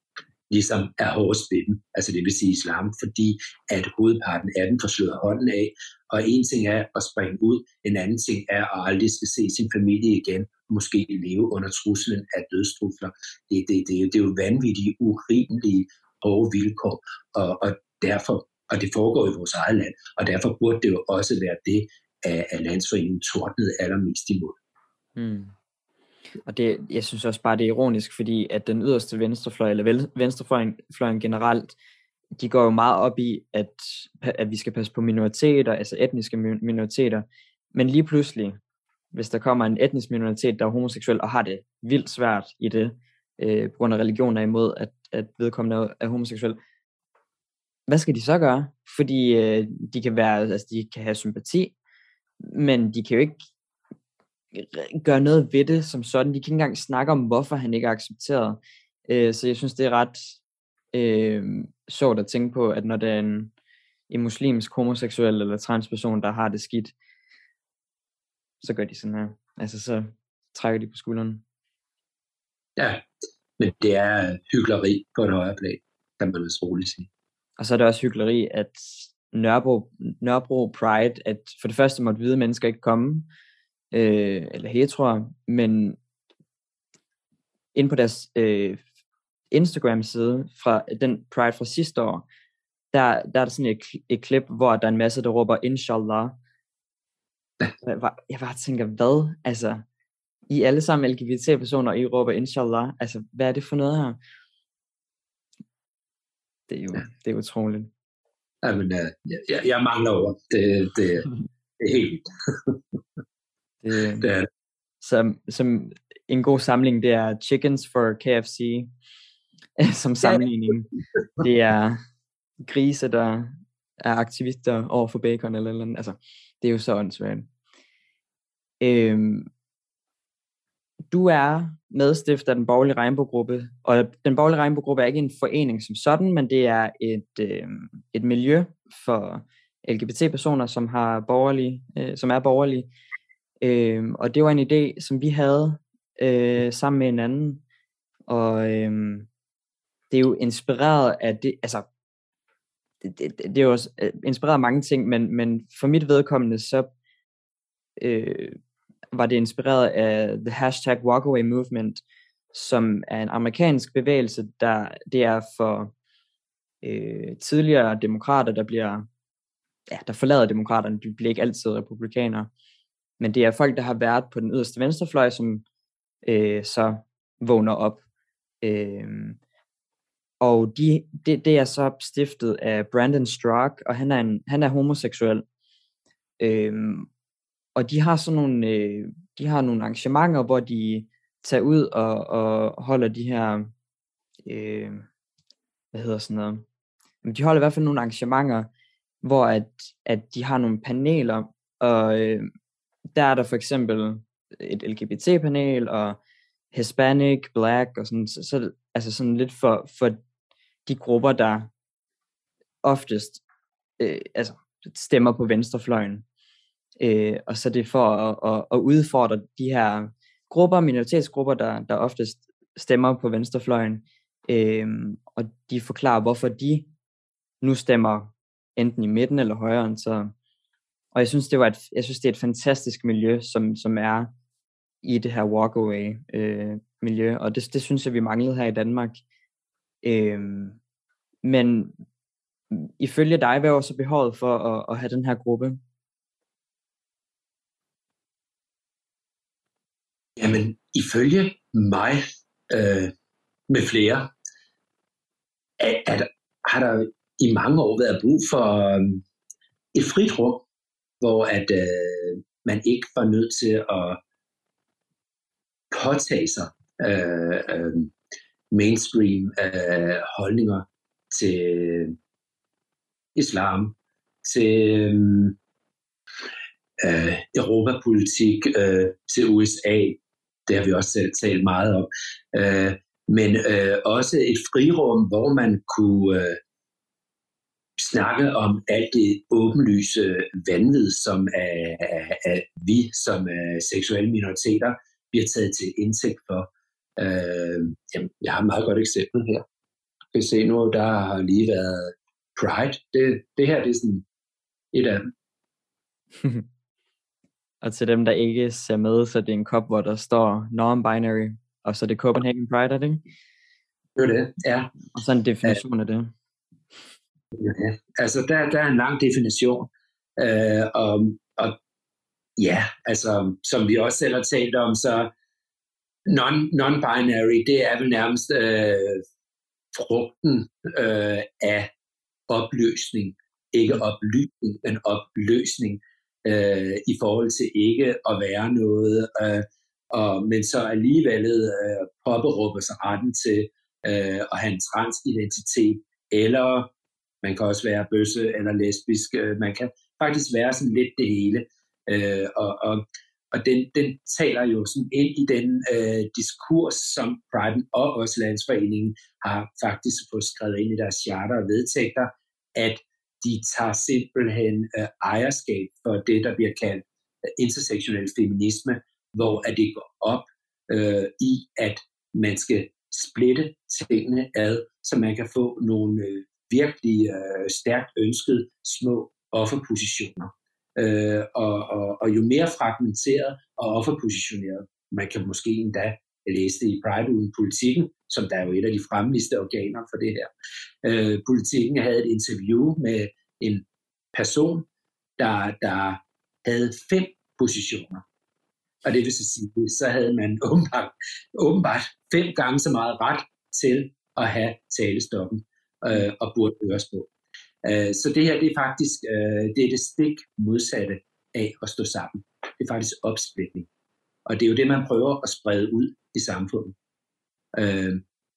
C: ligesom er hårdest ved dem, altså det vil sige islam, fordi at hovedparten af dem får slået hånden af, og en ting er at springe ud, en anden ting er at aldrig skal se sin familie igen, måske leve under truslen af dødstrusler. Det, det, det, det er jo vanvittige, urimelige, hårde vilkår, og, og derfor, og det foregår i vores eget land, og derfor burde det jo også være det, at Landsforeningen tordnede allermest imod.
B: Hmm. Og det, jeg synes også bare, det er ironisk, fordi at den yderste venstrefløj, eller venstrefløjen generelt, de går jo meget op i, at, at vi skal passe på minoriteter, altså etniske minoriteter. Men lige pludselig, hvis der kommer en etnisk minoritet, der er homoseksuel, og har det vildt svært i det, øh, på grund af religioner imod, at, at vedkommende er homoseksuel, hvad skal de så gøre? Fordi øh, de kan være, altså de kan have sympati, men de kan jo ikke gøre noget ved det som sådan. De kan ikke engang snakke om, hvorfor han ikke er accepteret. Øh, så jeg synes, det er ret øh, sjovt at tænke på, at når det er en, en muslimsk homoseksuel eller transperson, der har det skidt, så gør de sådan her. Altså, så trækker de på skulderen.
C: Ja, men det er hykleri på et højere plan, kan man vist roligt sige.
B: Og så er det også hykleri, at Nørrebro, Nørrebro Pride, at for det første måtte hvide mennesker ikke komme, øh, eller heteroer, men inde på deres øh, Instagram-side, fra den Pride fra sidste år, der, der er der sådan et, et klip, hvor der er en masse, der råber, Inshallah. Jeg bare, jeg bare tænker, hvad? Altså, I alle sammen L G B T-personer, I råber Inshallah. Altså, hvad er det for noget her? Det er jo, ja. Det er utroligt.
C: Jamen, jeg, jeg mangler over. Det, det, det er helt vildt.
B: det,
C: det er det.
B: Som, som en god samling, det er Chickens for K F C. Som sammenligning. Det er grise, der er aktivister over for bacon eller eller andet. Altså, det er jo så åndssvagt. Øhm, du er medstifter af den borgerlige regnbuegruppe, og den borgerlige regnbuegruppe er ikke en forening som sådan, men det er et, øh, et miljø for L G B T-personer, som, har borgerlige, øh, som er borgerlige. Øh, og det var en idé, som vi havde øh, sammen med en anden, og øh, det er jo inspireret af det, altså det, det, det er jo også inspireret af mange ting, men, men for mit vedkommende, så øh, var det inspireret af the hashtag Walkaway Movement, som er en amerikansk bevægelse, der det er for øh, tidligere demokrater, der bliver, ja, der forlader demokraterne, de bliver ikke altid republikanere, men det er folk, der har været på den yderste venstrefløj, som øh, så vågner op. Øh, og de, det, det er så stiftet af Brandon Straka, og han er, en, han er homoseksuel. Øh, og de har sådan nogle, øh, de har nogle arrangementer, hvor de tager ud og, og holder de her, øh, hvad hedder sådan noget, men de holder i hvert fald nogle arrangementer, hvor at, at de har nogle paneler, og øh, der er der for eksempel et L G B T-panel, og Hispanic, Black, og sådan, så, så altså sådan lidt for, for de grupper, der oftest øh, altså stemmer på venstrefløjen. Øh, og så det er for at, at, at udfordre de her grupper, minoritetsgrupper, der, der oftest stemmer på venstrefløjen, øh, og de forklarer, hvorfor de nu stemmer enten i midten eller højre. Så, og jeg synes, det var et, jeg synes, det er et fantastisk miljø, som, som er i det her walkaway øh, miljø, og det, det synes jeg, vi manglede her i Danmark. Øh, men ifølge dig, hvad var så behovet for at, at have den her gruppe?
C: Jamen, ifølge mig øh, med flere, at, at har der i mange år været brug for øh, et frit rum, hvor at øh, man ikke var nødt til at påtage sig øh, øh, mainstream øh, holdninger til islam, til øh, europapolitik, øh, til U S A. Det har vi også selv talt meget om. Øh, men øh, også et frirum, hvor man kunne øh, snakke om alt det åbenlyse vanvid, som er, er, er vi som er seksuelle minoriteter bliver taget til indtægt for. Øh, jamen, jeg har et meget godt eksempel her. kan se nu, der har lige været Pride. Det, det her, det er sådan et af dem.
B: Og til dem, der ikke ser med, så det er en kop, hvor der står non-binary, og så er det Copenhagen Pride, er det ikke?
C: Det er det, ja.
B: Og så en definition ja. af det.
C: Ja, altså der, der er en lang definition, øh, og, og ja, altså som vi også selv har talt om, så non, non-binary, det er vel nærmest øh, frugten øh, af opløsning, ikke oplysning, men opløsning øh, i forhold til ikke at være noget, øh, og, men så alligevel øh, påberåber sig retten til øh, at have en transidentitet, eller man kan også være bøsse eller lesbisk, øh, man kan faktisk være sådan lidt det hele, øh, og, og, og den, den taler jo sådan ind i den øh, diskurs, som Pride og også Landsforeningen har faktisk fået skrevet ind i deres charter og vedtægter, at de tager simpelthen øh, ejerskab for det, der bliver kaldt øh, intersektionel feminisme, hvor at det går op øh, i, at man skal splitte tingene ad, så man kan få nogle øh, virkelig øh, stærkt ønskede små offerpositioner. Øh, og, og, og jo mere fragmenteret og offerpositioneret, man kan måske endda læse det i Pride uden Politikken, som der er jo et af de fremligste organer for det her. Øh, Politikken havde et interview med en person, der, der havde fem positioner. Og det vil så sige, så havde man åbenbart, åbenbart fem gange så meget ret til at have talestoppen øh, og burde høres på. Øh, så det her, det er faktisk øh, det, er det stik modsatte af at stå sammen. Det er faktisk opsplitning. Og det er jo det, man prøver at sprede ud i samfundet. Øh,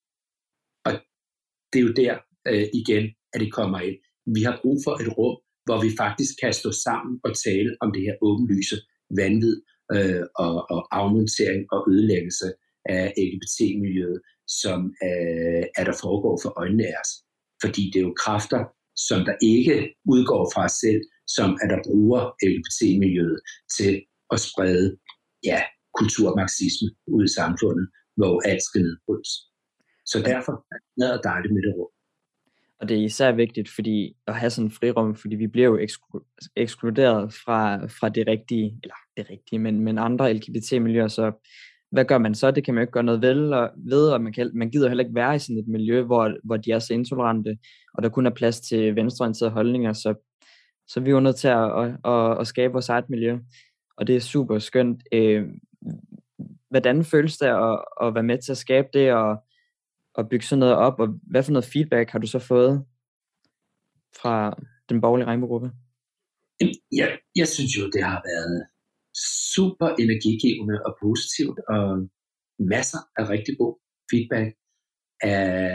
C: og det er jo der øh, igen, at det kommer ind. Vi har brug for et rum, hvor vi faktisk kan stå sammen og tale om det her åbenlyse vanvid øh, og, og afmontering og ødelæggelse af L G B T-miljøet, som øh, er der foregår for øjnene af os. Fordi det er jo kræfter, som der ikke udgår fra os selv, som er der bruger L G B T-miljøet til at sprede ja, kulturmarxisme ud i samfundet, hvor alt skal nedbrydes. Så derfor er det dejligt med det rum.
B: Og det er især vigtigt, fordi at have sådan en frirum, fordi vi bliver jo eksklu- ekskluderet fra, fra det rigtige, eller det rigtige, men, men andre L G B T-miljøer, så hvad gør man så? Det kan man jo ikke gøre noget ved, og, ved, og man, kan, man gider heller ikke være i sådan et miljø, hvor, hvor de er så intolerante, og der kun er plads til venstreorienterede holdninger, så, så vi er jo nødt til at, at, at, at skabe vores eget miljø, og det er super skønt. Øh, hvordan føles det at, at være med til at skabe det, og at bygge sådan noget op, og hvad for noget feedback har du så fået fra den borgerlige regnbuegruppe?
C: Jeg, jeg synes jo, det har været super energigivende og positivt, og masser af rigtig god feedback af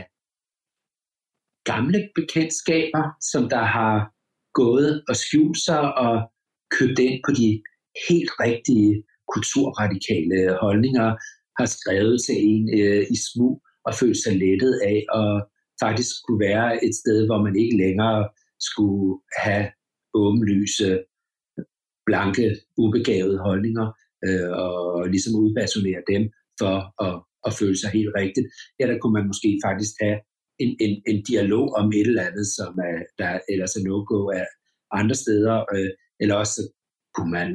C: gamle bekendtskaber, som der har gået og skjult sig og købt ind på de helt rigtige kulturradikale holdninger, har skrevet til en øh, i smug og følt sig lettet af at faktisk kunne være et sted, hvor man ikke længere skulle have åbenlyse, blanke, ubegavede holdninger øh, og ligesom udpersonere dem for at, at føle sig helt rigtigt. Ja, der kunne man måske faktisk have en, en, en dialog om et eller andet, som er, der ellers er no-go af andre steder, øh, eller også kunne man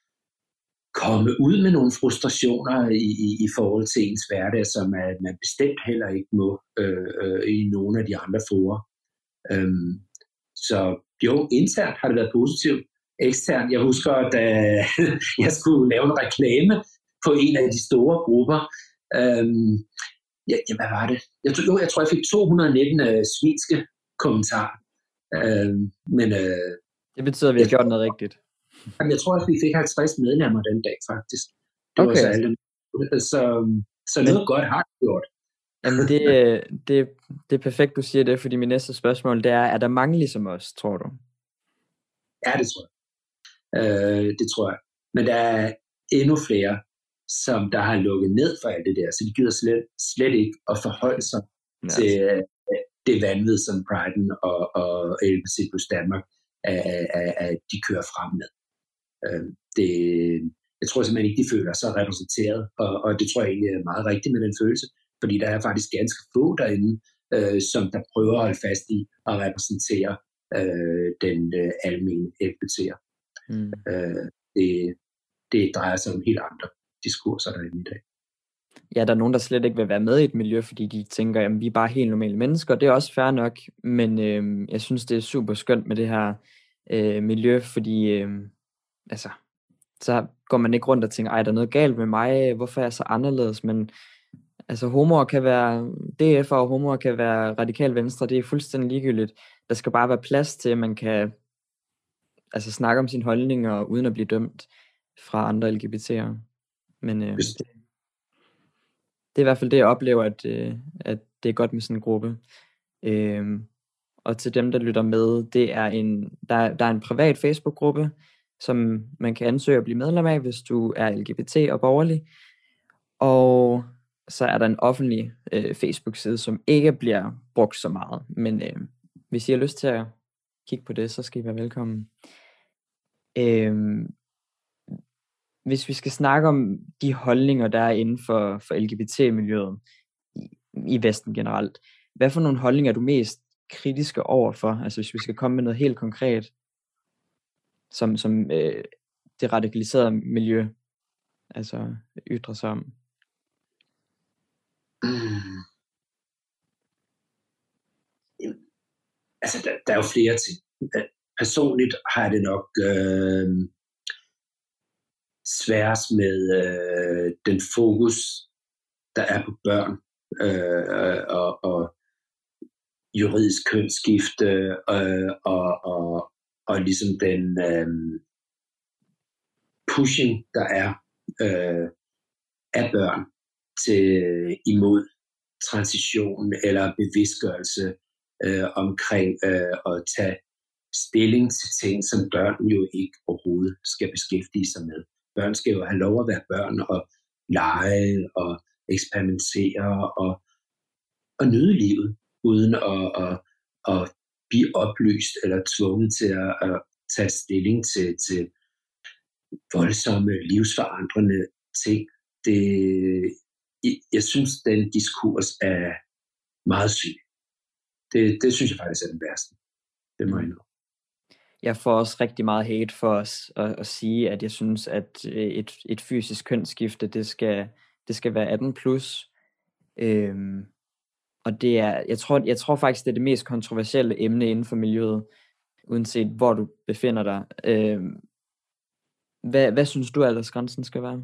C: komme ud med nogle frustrationer i, i, i forhold til ens hverdag, som er, man bestemt heller ikke må øh, øh, i nogle af de andre forer. Øhm, så jo, internt har det været positivt. Eksternt, jeg husker, at øh, jeg skulle lave en reklame på en af de store grupper. Øhm, ja, ja, hvad var det? Jeg, jo, jeg tror, jeg fik to hundrede og nitten øh, svenske kommentarer. Øhm, men, øh,
B: det betyder, at vi har gjort noget rigtigt.
C: Jamen, jeg tror, at vi fik halvtreds medlemmer den dag, faktisk. Det
B: okay.
C: var så, alle, så, så noget Men, godt har det gjort.
B: Jamen, det, det, det er perfekt, du siger det, fordi min næste spørgsmål, det er, er der mange ligesom os, tror du?
C: Ja, det tror jeg. Øh, det tror jeg. Men der er endnu flere, som der har lukket ned for alt det der, så de gider slet, slet ikke at forholde sig ja. til uh, det vanvid, som Pride og, og L G B T plus Danmark, at de kører frem med. Uh, det, jeg tror simpelthen ikke, de føler sig repræsenteret, og, og det tror jeg egentlig er meget rigtigt med den følelse, fordi der er faktisk ganske få derinde, øh, som der prøver at holde fast i og repræsentere øh, den øh, almene L G B T'er. Mm. Øh, det, det drejer sig om helt andre diskurser derinde i dag.
B: Ja, der er nogen, der slet ikke vil være med i et miljø, fordi de tænker, at vi er bare helt normale mennesker. Det er også fair nok, men øh, jeg synes, det er super skønt med det her øh, miljø, fordi øh, altså, så går man ikke rundt og tænker, ej, der er noget galt med mig, hvorfor er jeg så anderledes? Men altså, homoer kan være D F'er, og homoer kan være radikal venstre, det er fuldstændig ligegyldigt. Der skal bare være plads til, at man kan altså, snakke om sine holdninger, uden at blive dømt fra andre L G B T'er. Men øh, det, det er i hvert fald det, jeg oplever, at, øh, at det er godt med sådan en gruppe. Øh, og til dem, der lytter med, det er en, der, der er en privat Facebook-gruppe, som man kan ansøge at blive medlem af, hvis du er L G B T og borgerlig. Og så er der en offentlig øh, Facebook-side, som ikke bliver brugt så meget. Men øh, hvis I har lyst til at kigge på det, så skal I være velkommen. Øh, hvis vi skal snakke om de holdninger, der er inden for, for L G B T-miljøet i, i Vesten generelt, hvad for nogle holdninger er du mest kritiske overfor? Altså hvis vi skal komme med noget helt konkret, som, som øh, det radikaliserede miljø altså ytrer sig om.
C: Mm. Altså der, der er jo flere ting. Personligt har jeg det nok øh, sværest med øh, den fokus, der er på børn øh, og, og juridisk kønsskifte øh, og, og, og ligesom den øh, pushing, der er øh, af børn til imod transition eller bevidstgørelse øh, omkring øh, at tage stilling til ting, som børn jo ikke overhovedet skal beskæftige sig med. Børn skal jo have lov at være børn og lege og eksperimentere og, og nyde livet, uden at, at, at blive oplyst eller tvunget til at, at tage stilling til, til voldsomme, livsforandrende ting. Det, jeg synes, den diskurs er meget syg. Det, det synes jeg faktisk er den værste. Det må jeg nå.
B: Jeg får også rigtig meget hate for os at, at sige, at jeg synes, at et, et fysisk kønsskifte, det skal, det skal være atten plus. Øhm, og det er, jeg tror, jeg tror faktisk, det er det mest kontroversielle emne inden for miljøet, uanset hvor du befinder dig. Øhm, hvad, hvad synes du, aldersgrænsen skal være?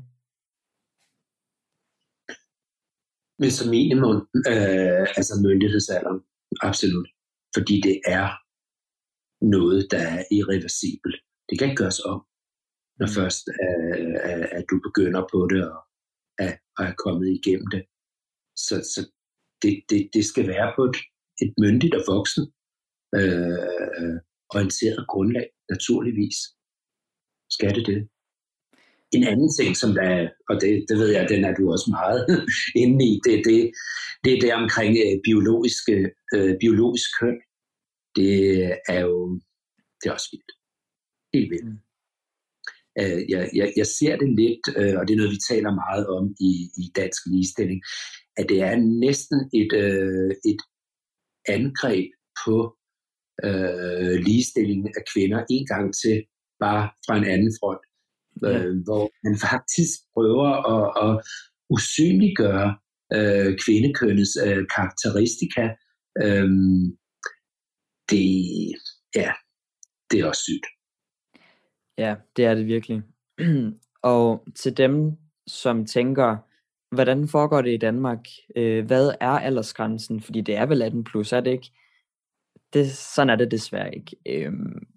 C: Men som minimum, øh, altså myndighedsalderen, absolut. Fordi det er noget, der er irreversibelt. Det kan ikke gøres om, når mm. først øh, øh, at du begynder på det og er, og er kommet igennem det. Så, så det, det, det skal være på et, et myndigt og voksen øh, orienteret grundlag, naturligvis. Skal det det? En anden ting, som der er, og det, det ved jeg, den er du også meget inde i, det, det, det er det omkring øh, biologisk, øh, biologisk køn. Det er jo, det er også vildt. Helt vildt. Mm. Øh, jeg, jeg, jeg ser det lidt, øh, og det er noget, vi taler meget om i, i dansk ligestilling, at det er næsten et, øh, et angreb på øh, ligestillingen af kvinder en gang til, bare fra en anden front. Ja. Øh, hvor man faktisk prøver at, at usynliggøre øh, kvindekønnets øh, karakteristika. Øh, det, ja, det er også sygt.
B: Ja, det er det virkelig. Og til dem, som tænker, hvordan foregår det i Danmark? Øh, hvad er aldersgrænsen? Fordi det er vel atten plus, er det ikke? Det, sådan er det desværre ikke. Øh,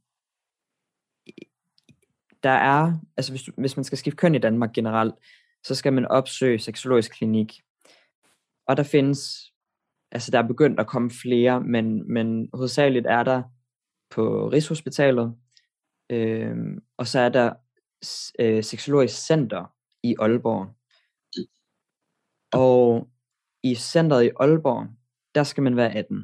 B: Der er, altså hvis, hvis man skal skifte køn i Danmark generelt, så skal man opsøge seksologisk klinik. Og der findes, altså der er begyndt at komme flere, men, men hovedsageligt er der på Rigshospitalet, øh, og så er der øh, seksologisk center i Aalborg. Og i centeret i Aalborg, der skal man være atten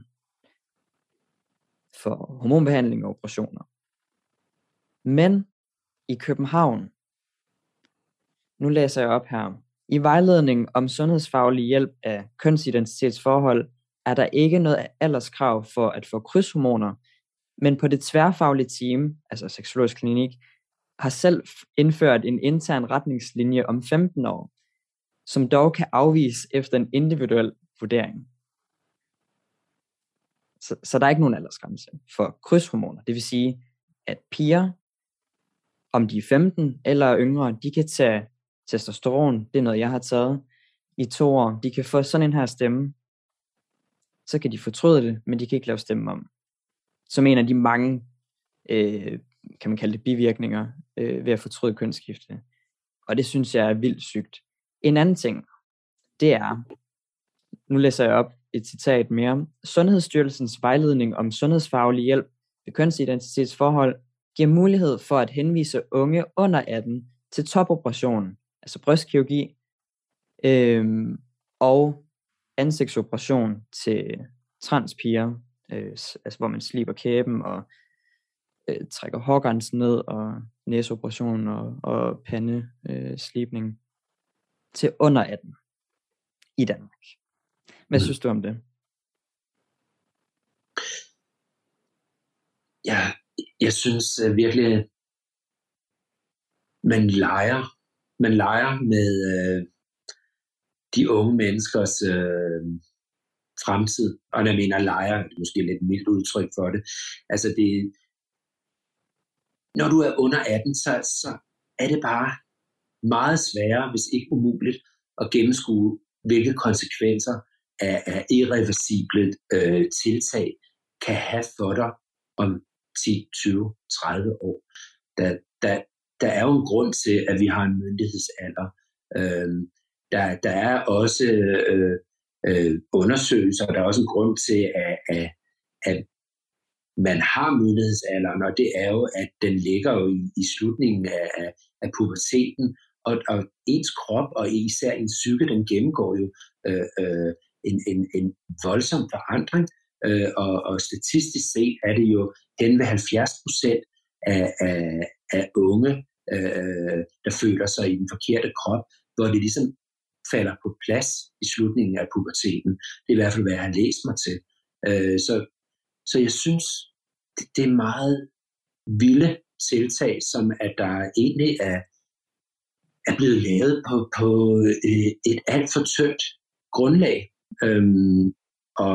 B: for hormonbehandling og operationer. Men i København, nu læser jeg op her, i vejledning om sundhedsfaglig hjælp af kønsidentitetsforhold er der ikke noget alderskrav for at få krydshormoner, men på det tværfaglige team, altså Sexologisk Klinik, har selv indført en intern retningslinje om femten år, som dog kan afvise efter en individuel vurdering. Så, så der er ikke nogen aldersgrænse for krydshormoner. Det vil sige, at piger, om de er femten eller yngre, de kan tage testosteron, det er noget, jeg har taget, i to år. De kan få sådan en her stemme, så kan de fortryde det, men de kan ikke lave stemme om. Som en af de mange, øh, kan man kalde det, bivirkninger øh, ved at fortryde kønsskifte. Og det synes jeg er vildt sygt. En anden ting, det er, nu læser jeg op et citat mere, Sundhedsstyrelsens vejledning om sundhedsfaglig hjælp ved kønsidentitetsforhold giver mulighed for at henvise unge under atten til topoperationen, altså brystkirurgi, øh, og ansigtsoperation til transpiger, øh, altså hvor man sliber kæben og øh, trækker hårgrænsen ned, og næseoperation og, og pandeslibning øh, til under atten i Danmark. Hvad mm. synes du om det?
C: Ja, jeg synes uh, virkelig, man leger, man leger med uh, de unge menneskers uh, fremtid. Og når jeg mener leger, det er måske lidt mildt udtryk for det. Altså det, når du er under atten, så, så er det bare meget sværere, hvis ikke umuligt, at gennemskue, hvilke konsekvenser af, af irreversible øh, tiltag kan have for dig om ti, tyve, tredive år. Der, der, der er jo en grund til, at vi har en myndighedsalder. Øh, der, der er også øh, øh, undersøgelser, og der er også en grund til, at, at, at man har myndighedsalderen, og det er jo, at den ligger jo i, i slutningen af, af, af puberteten, og, og ens krop, og især ens psyke, den gennemgår jo øh, øh, en, en, en voldsom forandring, øh, og, og statistisk set er det jo hen ved halvfjerds procent af, af, af unge, øh, der føler sig i den forkerte krop, hvor det ligesom falder på plads i slutningen af puberteten. Det er i hvert fald, hvad jeg har læst mig til. Øh, så, så jeg synes, det, det er meget vilde tiltag, som at der egentlig er er blevet lavet på, på et alt for tyndt grundlag. Øhm, og,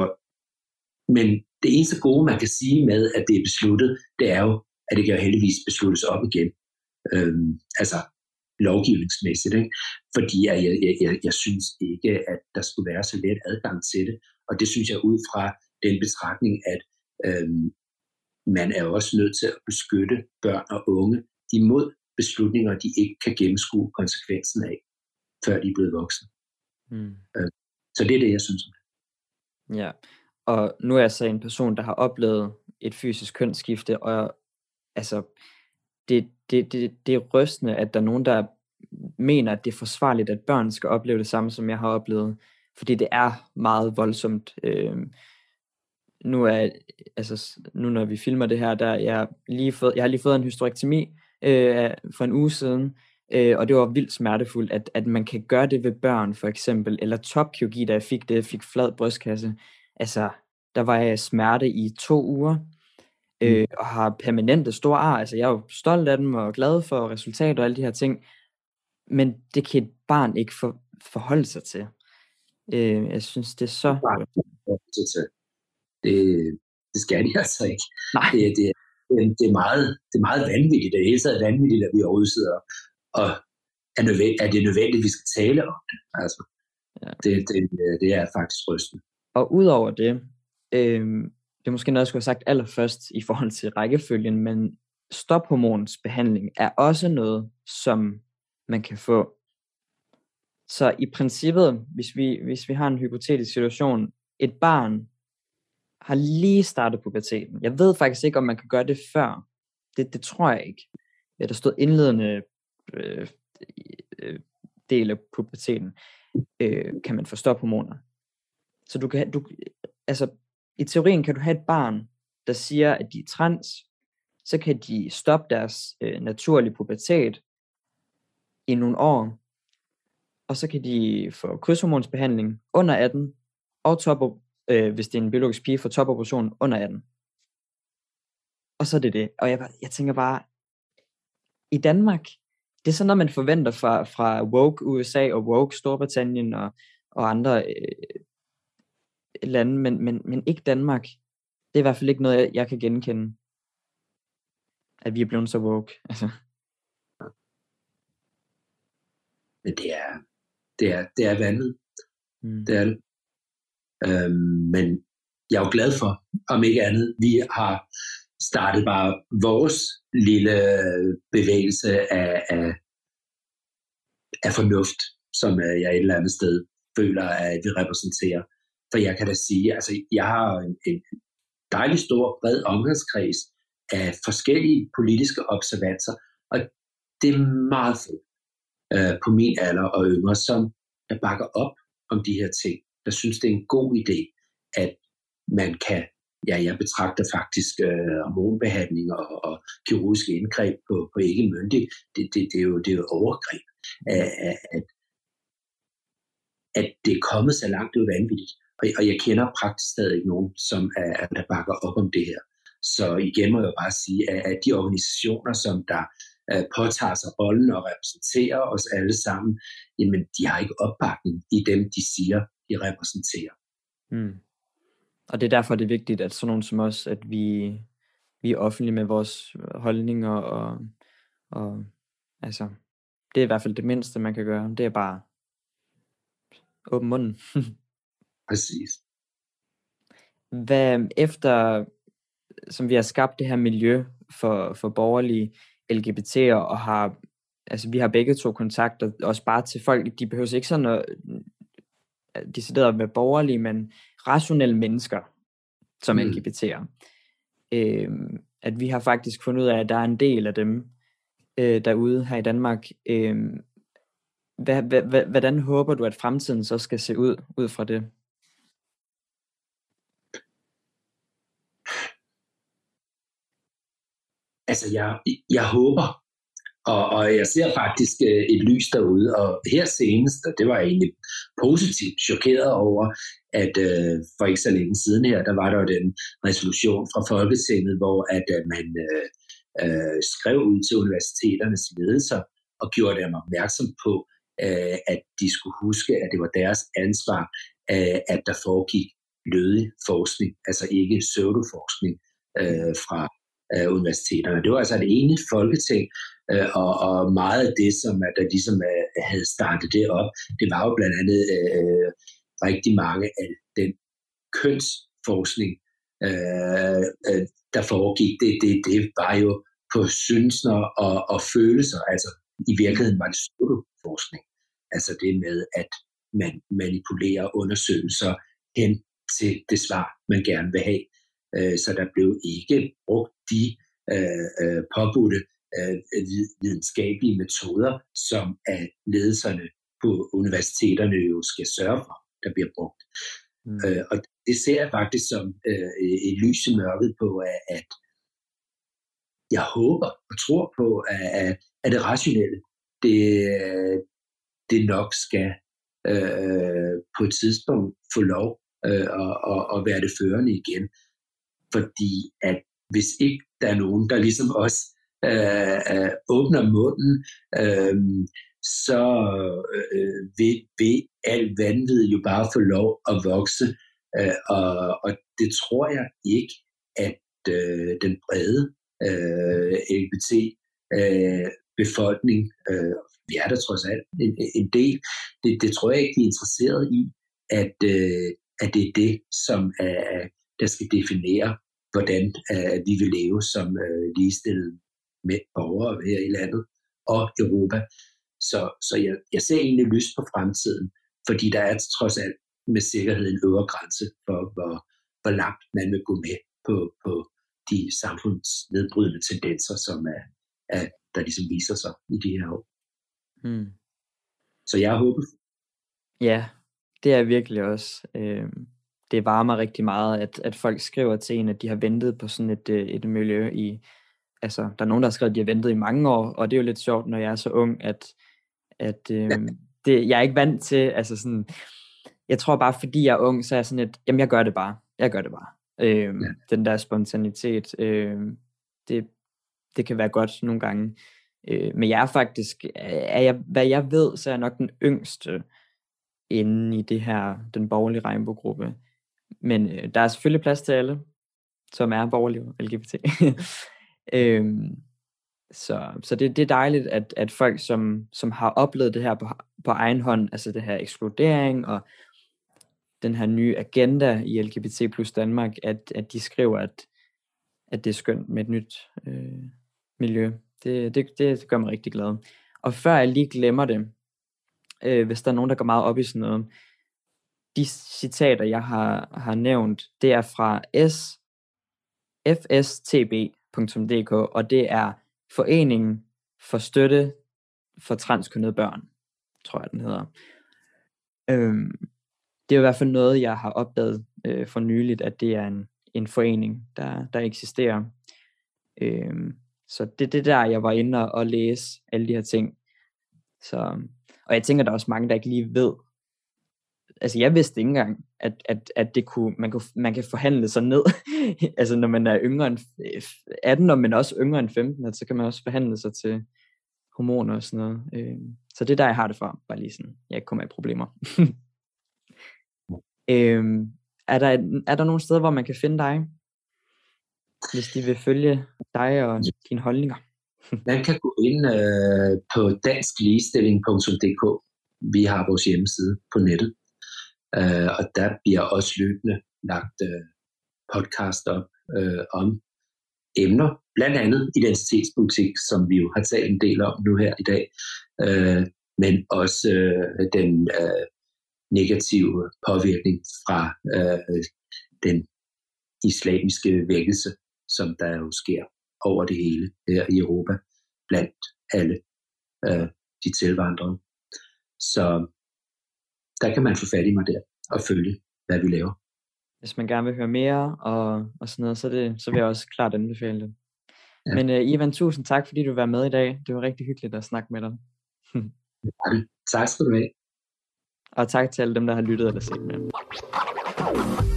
C: men det eneste gode, man kan sige med, at det er besluttet, det er jo, at det kan heldigvis besluttes op igen. Øhm, altså lovgivningsmæssigt. Ikke? Fordi jeg, jeg, jeg, jeg synes ikke, at der skulle være så let adgang til det. Og det synes jeg ud fra den betragtning, at øhm, man er også nødt til at beskytte børn og unge imod beslutninger, de ikke kan gennemskue konsekvensen af, før de er blevet voksne. Mm. Så det er det, jeg synes om det.
B: Ja, og nu er jeg så en person, der har oplevet et fysisk kønsskifte, og altså, det, det, det, det er rystende, at der er nogen, der mener, at det er forsvarligt, at børn skal opleve det samme, som jeg har oplevet, fordi det er meget voldsomt. Øh, nu er, altså, nu når vi filmer det her, der jeg lige fået, jeg har lige fået en hysterektomi, Øh, for en uge siden, øh, og det var vildt smertefuldt, at, at man kan gøre det ved børn, for eksempel, eller topkirurgi, da jeg fik det, jeg fik flad brystkasse, altså, der var jeg smerte i to uger, øh, mm. og har permanente store ar, altså, jeg er jo stolt af dem, og glad for resultater og alle de her ting, men det kan et barn ikke for, forholde sig til. Øh, jeg synes, det er så...
C: Det, det skal de altså ikke.
B: Nej.
C: Det, det Det er, meget, det er meget vanvittigt. Det er hele taget vanvittigt, at vi overhovedet sidder og er, nødvendigt, er det nødvendigt, at vi skal tale om det. Altså, ja. det, det, det er faktisk rystende.
B: Og udover det, øh, det er måske noget, jeg skulle have sagt allerførst i forhold til rækkefølgen, men stophormonsbehandling er også noget, som man kan få. Så i princippet, hvis vi, hvis vi har en hypotetisk situation, et barn har lige startet puberteten. Jeg ved faktisk ikke, om man kan gøre det før. Det, det tror jeg ikke. Ja, der stod indledende øh, øh, del af puberteten, øh, kan man få stophormoner. Så du kan, du, altså, i teorien kan du have et barn, der siger, at de er trans, så kan de stoppe deres øh, naturlige pubertet i nogle år, og så kan de få krydshormonsbehandling under atten og top, øh, hvis det er en biologisk pige, får topoperation under atten. Og så er det det. Og jeg, jeg tænker bare, i Danmark, det er sådan noget, man forventer fra, fra woke U S A og woke Storbritannien og, og andre øh, lande, men, men, men ikke Danmark. Det er i hvert fald ikke noget, jeg, jeg kan genkende, at vi er blevet så woke. Altså.
C: Men det er, det er, det er vandet. Mm. Det er det. Øhm, men jeg er jo glad for, om ikke andet, vi har startet bare vores lille bevægelse af, af, af fornuft, som jeg et eller andet sted føler, at vi repræsenterer. For jeg kan da sige, altså jeg har en, en dejlig stor, bred omgangskreds af forskellige politiske observanser, og det er meget få øh, på min alder og yngre, som der bakker op om de her ting. Jeg synes, det er en god idé, at man kan, ja, jeg betragter faktisk øh, hormonbehandling og, og kirurgiske indgreb på, på ikke myndige, det, det, det, er jo, det er jo overgreb. At, at, at det er kommet så langt, det er jo vanvittigt. Og, og jeg kender praktisk stadig ikke nogen, som er, der bakker op om det her. Så igen må jeg bare sige, at, at de organisationer, som der uh, påtager sig rollen og repræsenterer os alle sammen, jamen de har ikke opbakning i dem, de siger, de repræsenterer.
B: Mm. Og det er derfor, det er vigtigt, at sådan nogen som os, at vi, vi er offentlige med vores holdninger, og, og altså, det er i hvert fald det mindste, man kan gøre. Det er bare åben munden.
C: Præcis.
B: Hvad efter, som vi har skabt det her miljø for, for borgerlige L G B T'er, og har, altså vi har begge to kontakter, også bare til folk, de behøver ikke sådan at decideret at være borgerlige, men rationelle mennesker, som mm. L G B T'er. Øh, at vi har faktisk fundet ud af, at der er en del af dem øh, derude her i Danmark. Øh, hvad, hvad, hvordan håber du, at fremtiden så skal se ud, ud fra det?
C: Altså, jeg, jeg håber, og, og jeg ser faktisk øh, et lys derude, og her senest, og det var jeg egentlig positivt chokeret over, at øh, for ikke så længe siden her, der var der jo den resolution fra Folketinget, hvor at øh, man øh, øh, skrev ud til universiteternes ledelser, og gjorde dem opmærksom på, øh, at de skulle huske, at det var deres ansvar, øh, at der foregik lødig forskning, altså ikke pseudoforskning øh, fra øh, universiteterne. Det var altså et enigt folketing, øh, og, og meget af det, som at der ligesom øh, havde startet det op, det var jo blandt andet øh, rigtig mange af den kønsforskning, øh, øh, der foregik. Det, det, det var jo på synsner og, og følelser, altså i virkeligheden var det pseudoforskning. Altså det med, at man manipulerer undersøgelser hen til det svar, man gerne vil have. Så der blev ikke brugt de øh, øh, påbudte øh, videnskabelige metoder, som at ledelserne på universiteterne jo skal sørge for, der bliver brugt. Mm. Øh, og det ser jeg faktisk som øh, et lys i mørket på, at jeg håber og tror på, at, at det rationelle, det, det nok skal øh, på et tidspunkt få lov øh, at, at, at være det førende igen. Fordi at hvis ikke der er nogen, der ligesom også øh, øh, åbner munden, øh, så øh, vil, vil alt vanvid jo bare få lov at vokse. Øh, og, og det tror jeg ikke, at øh, den brede øh, L G B T-befolkning, øh, vi er der trods alt en, en del, det, det tror jeg ikke, de er interesseret i, at, øh, at det er det, som er der skal definere, hvordan uh, vi vil leve som uh, ligestillede med borgere her i landet og Europa. Så, så jeg, jeg ser egentlig lyst på fremtiden, fordi der er trods alt med sikkerhed en øvre grænse for, hvor, hvor langt man vil gå med på, på de samfundsnedbrydende tendenser, som er, er, der ligesom viser sig i de her år. Hmm. Så jeg håber.
B: Ja, det er virkelig også. Øh... Det varmer rigtig meget, at, at folk skriver til en, at de har ventet på sådan et, et miljø i, altså der er nogen, der har skrevet, at de har ventet i mange år, og det er jo lidt sjovt, når jeg er så ung, at, at øh, det, jeg er ikke vant til, altså sådan, jeg tror bare, fordi jeg er ung, så er jeg sådan et, jamen jeg gør det bare. Jeg gør det bare. Øhm, ja. Den der spontanitet, øh, det, det kan være godt nogle gange. Øh, men jeg er faktisk, er jeg, hvad jeg ved, så er jeg nok den yngste inde i det her, den borgerlige regnbuegruppe. Men øh, der er selvfølgelig plads til alle, som er borgerlige L G B T. øhm, så så det, det er dejligt, at, at folk, som, som har oplevet det her på, på egen hånd, altså det her ekskludering og den her nye agenda i L G B T plus Danmark, at, at de skriver, at, at det er skønt med et nyt øh, miljø. Det, det, det gør mig rigtig glad. Og før jeg lige glemmer det, øh, hvis der er nogen, der går meget op i sådan noget, de citater, jeg har, har nævnt, det er fra s f s t b punktum d k, og det er Foreningen for Støtte for Transkønnede Børn, tror jeg, den hedder. Øhm, det er i hvert fald noget, jeg har opdaget øh, for nyligt, at det er en, en forening, der, der eksisterer. Øhm, så det er det der, jeg var inde og, og læse alle de her ting. Så, og jeg tænker, der er også mange, der ikke lige ved. Altså, jeg vidste ikke engang, at, at, at det kunne, man, kunne, man kan forhandle sig ned. Altså, når man er yngre end atten, og man er også yngre end femten, så kan man også forhandle sig til hormoner og sådan noget. Øhm, så det er der, jeg har det fra. Bare lige sådan, jeg ikke kommer i problemer. øhm, er, der, er der nogle steder, hvor man kan finde dig, hvis de vil følge dig og dine holdninger?
C: Man kan gå ind øh, på dansk ligestilling punktum d k. Vi har vores hjemmeside på nettet, øh, og der bliver også løbende lagt øh, podcast op øh, om emner, blandt andet identitetspolitik, som vi jo har talt en del om nu her i dag, øh, men også øh, den øh, negative påvirkning fra øh, den islamiske vækkelse, som der jo sker over det hele her i Europa, blandt alle øh, de tilvandrede. Så der kan man få fat i mig der og følge, hvad vi laver.
B: Hvis man gerne vil høre mere og, og sådan noget, så, det, så vil jeg også klart anbefale det. Ja. Men uh, Ivan, tusind tak, fordi du var med i dag. Det var rigtig hyggeligt at snakke med dig.
C: Ja, tak skal du have.
B: Og tak til alle dem, der har lyttet eller set med.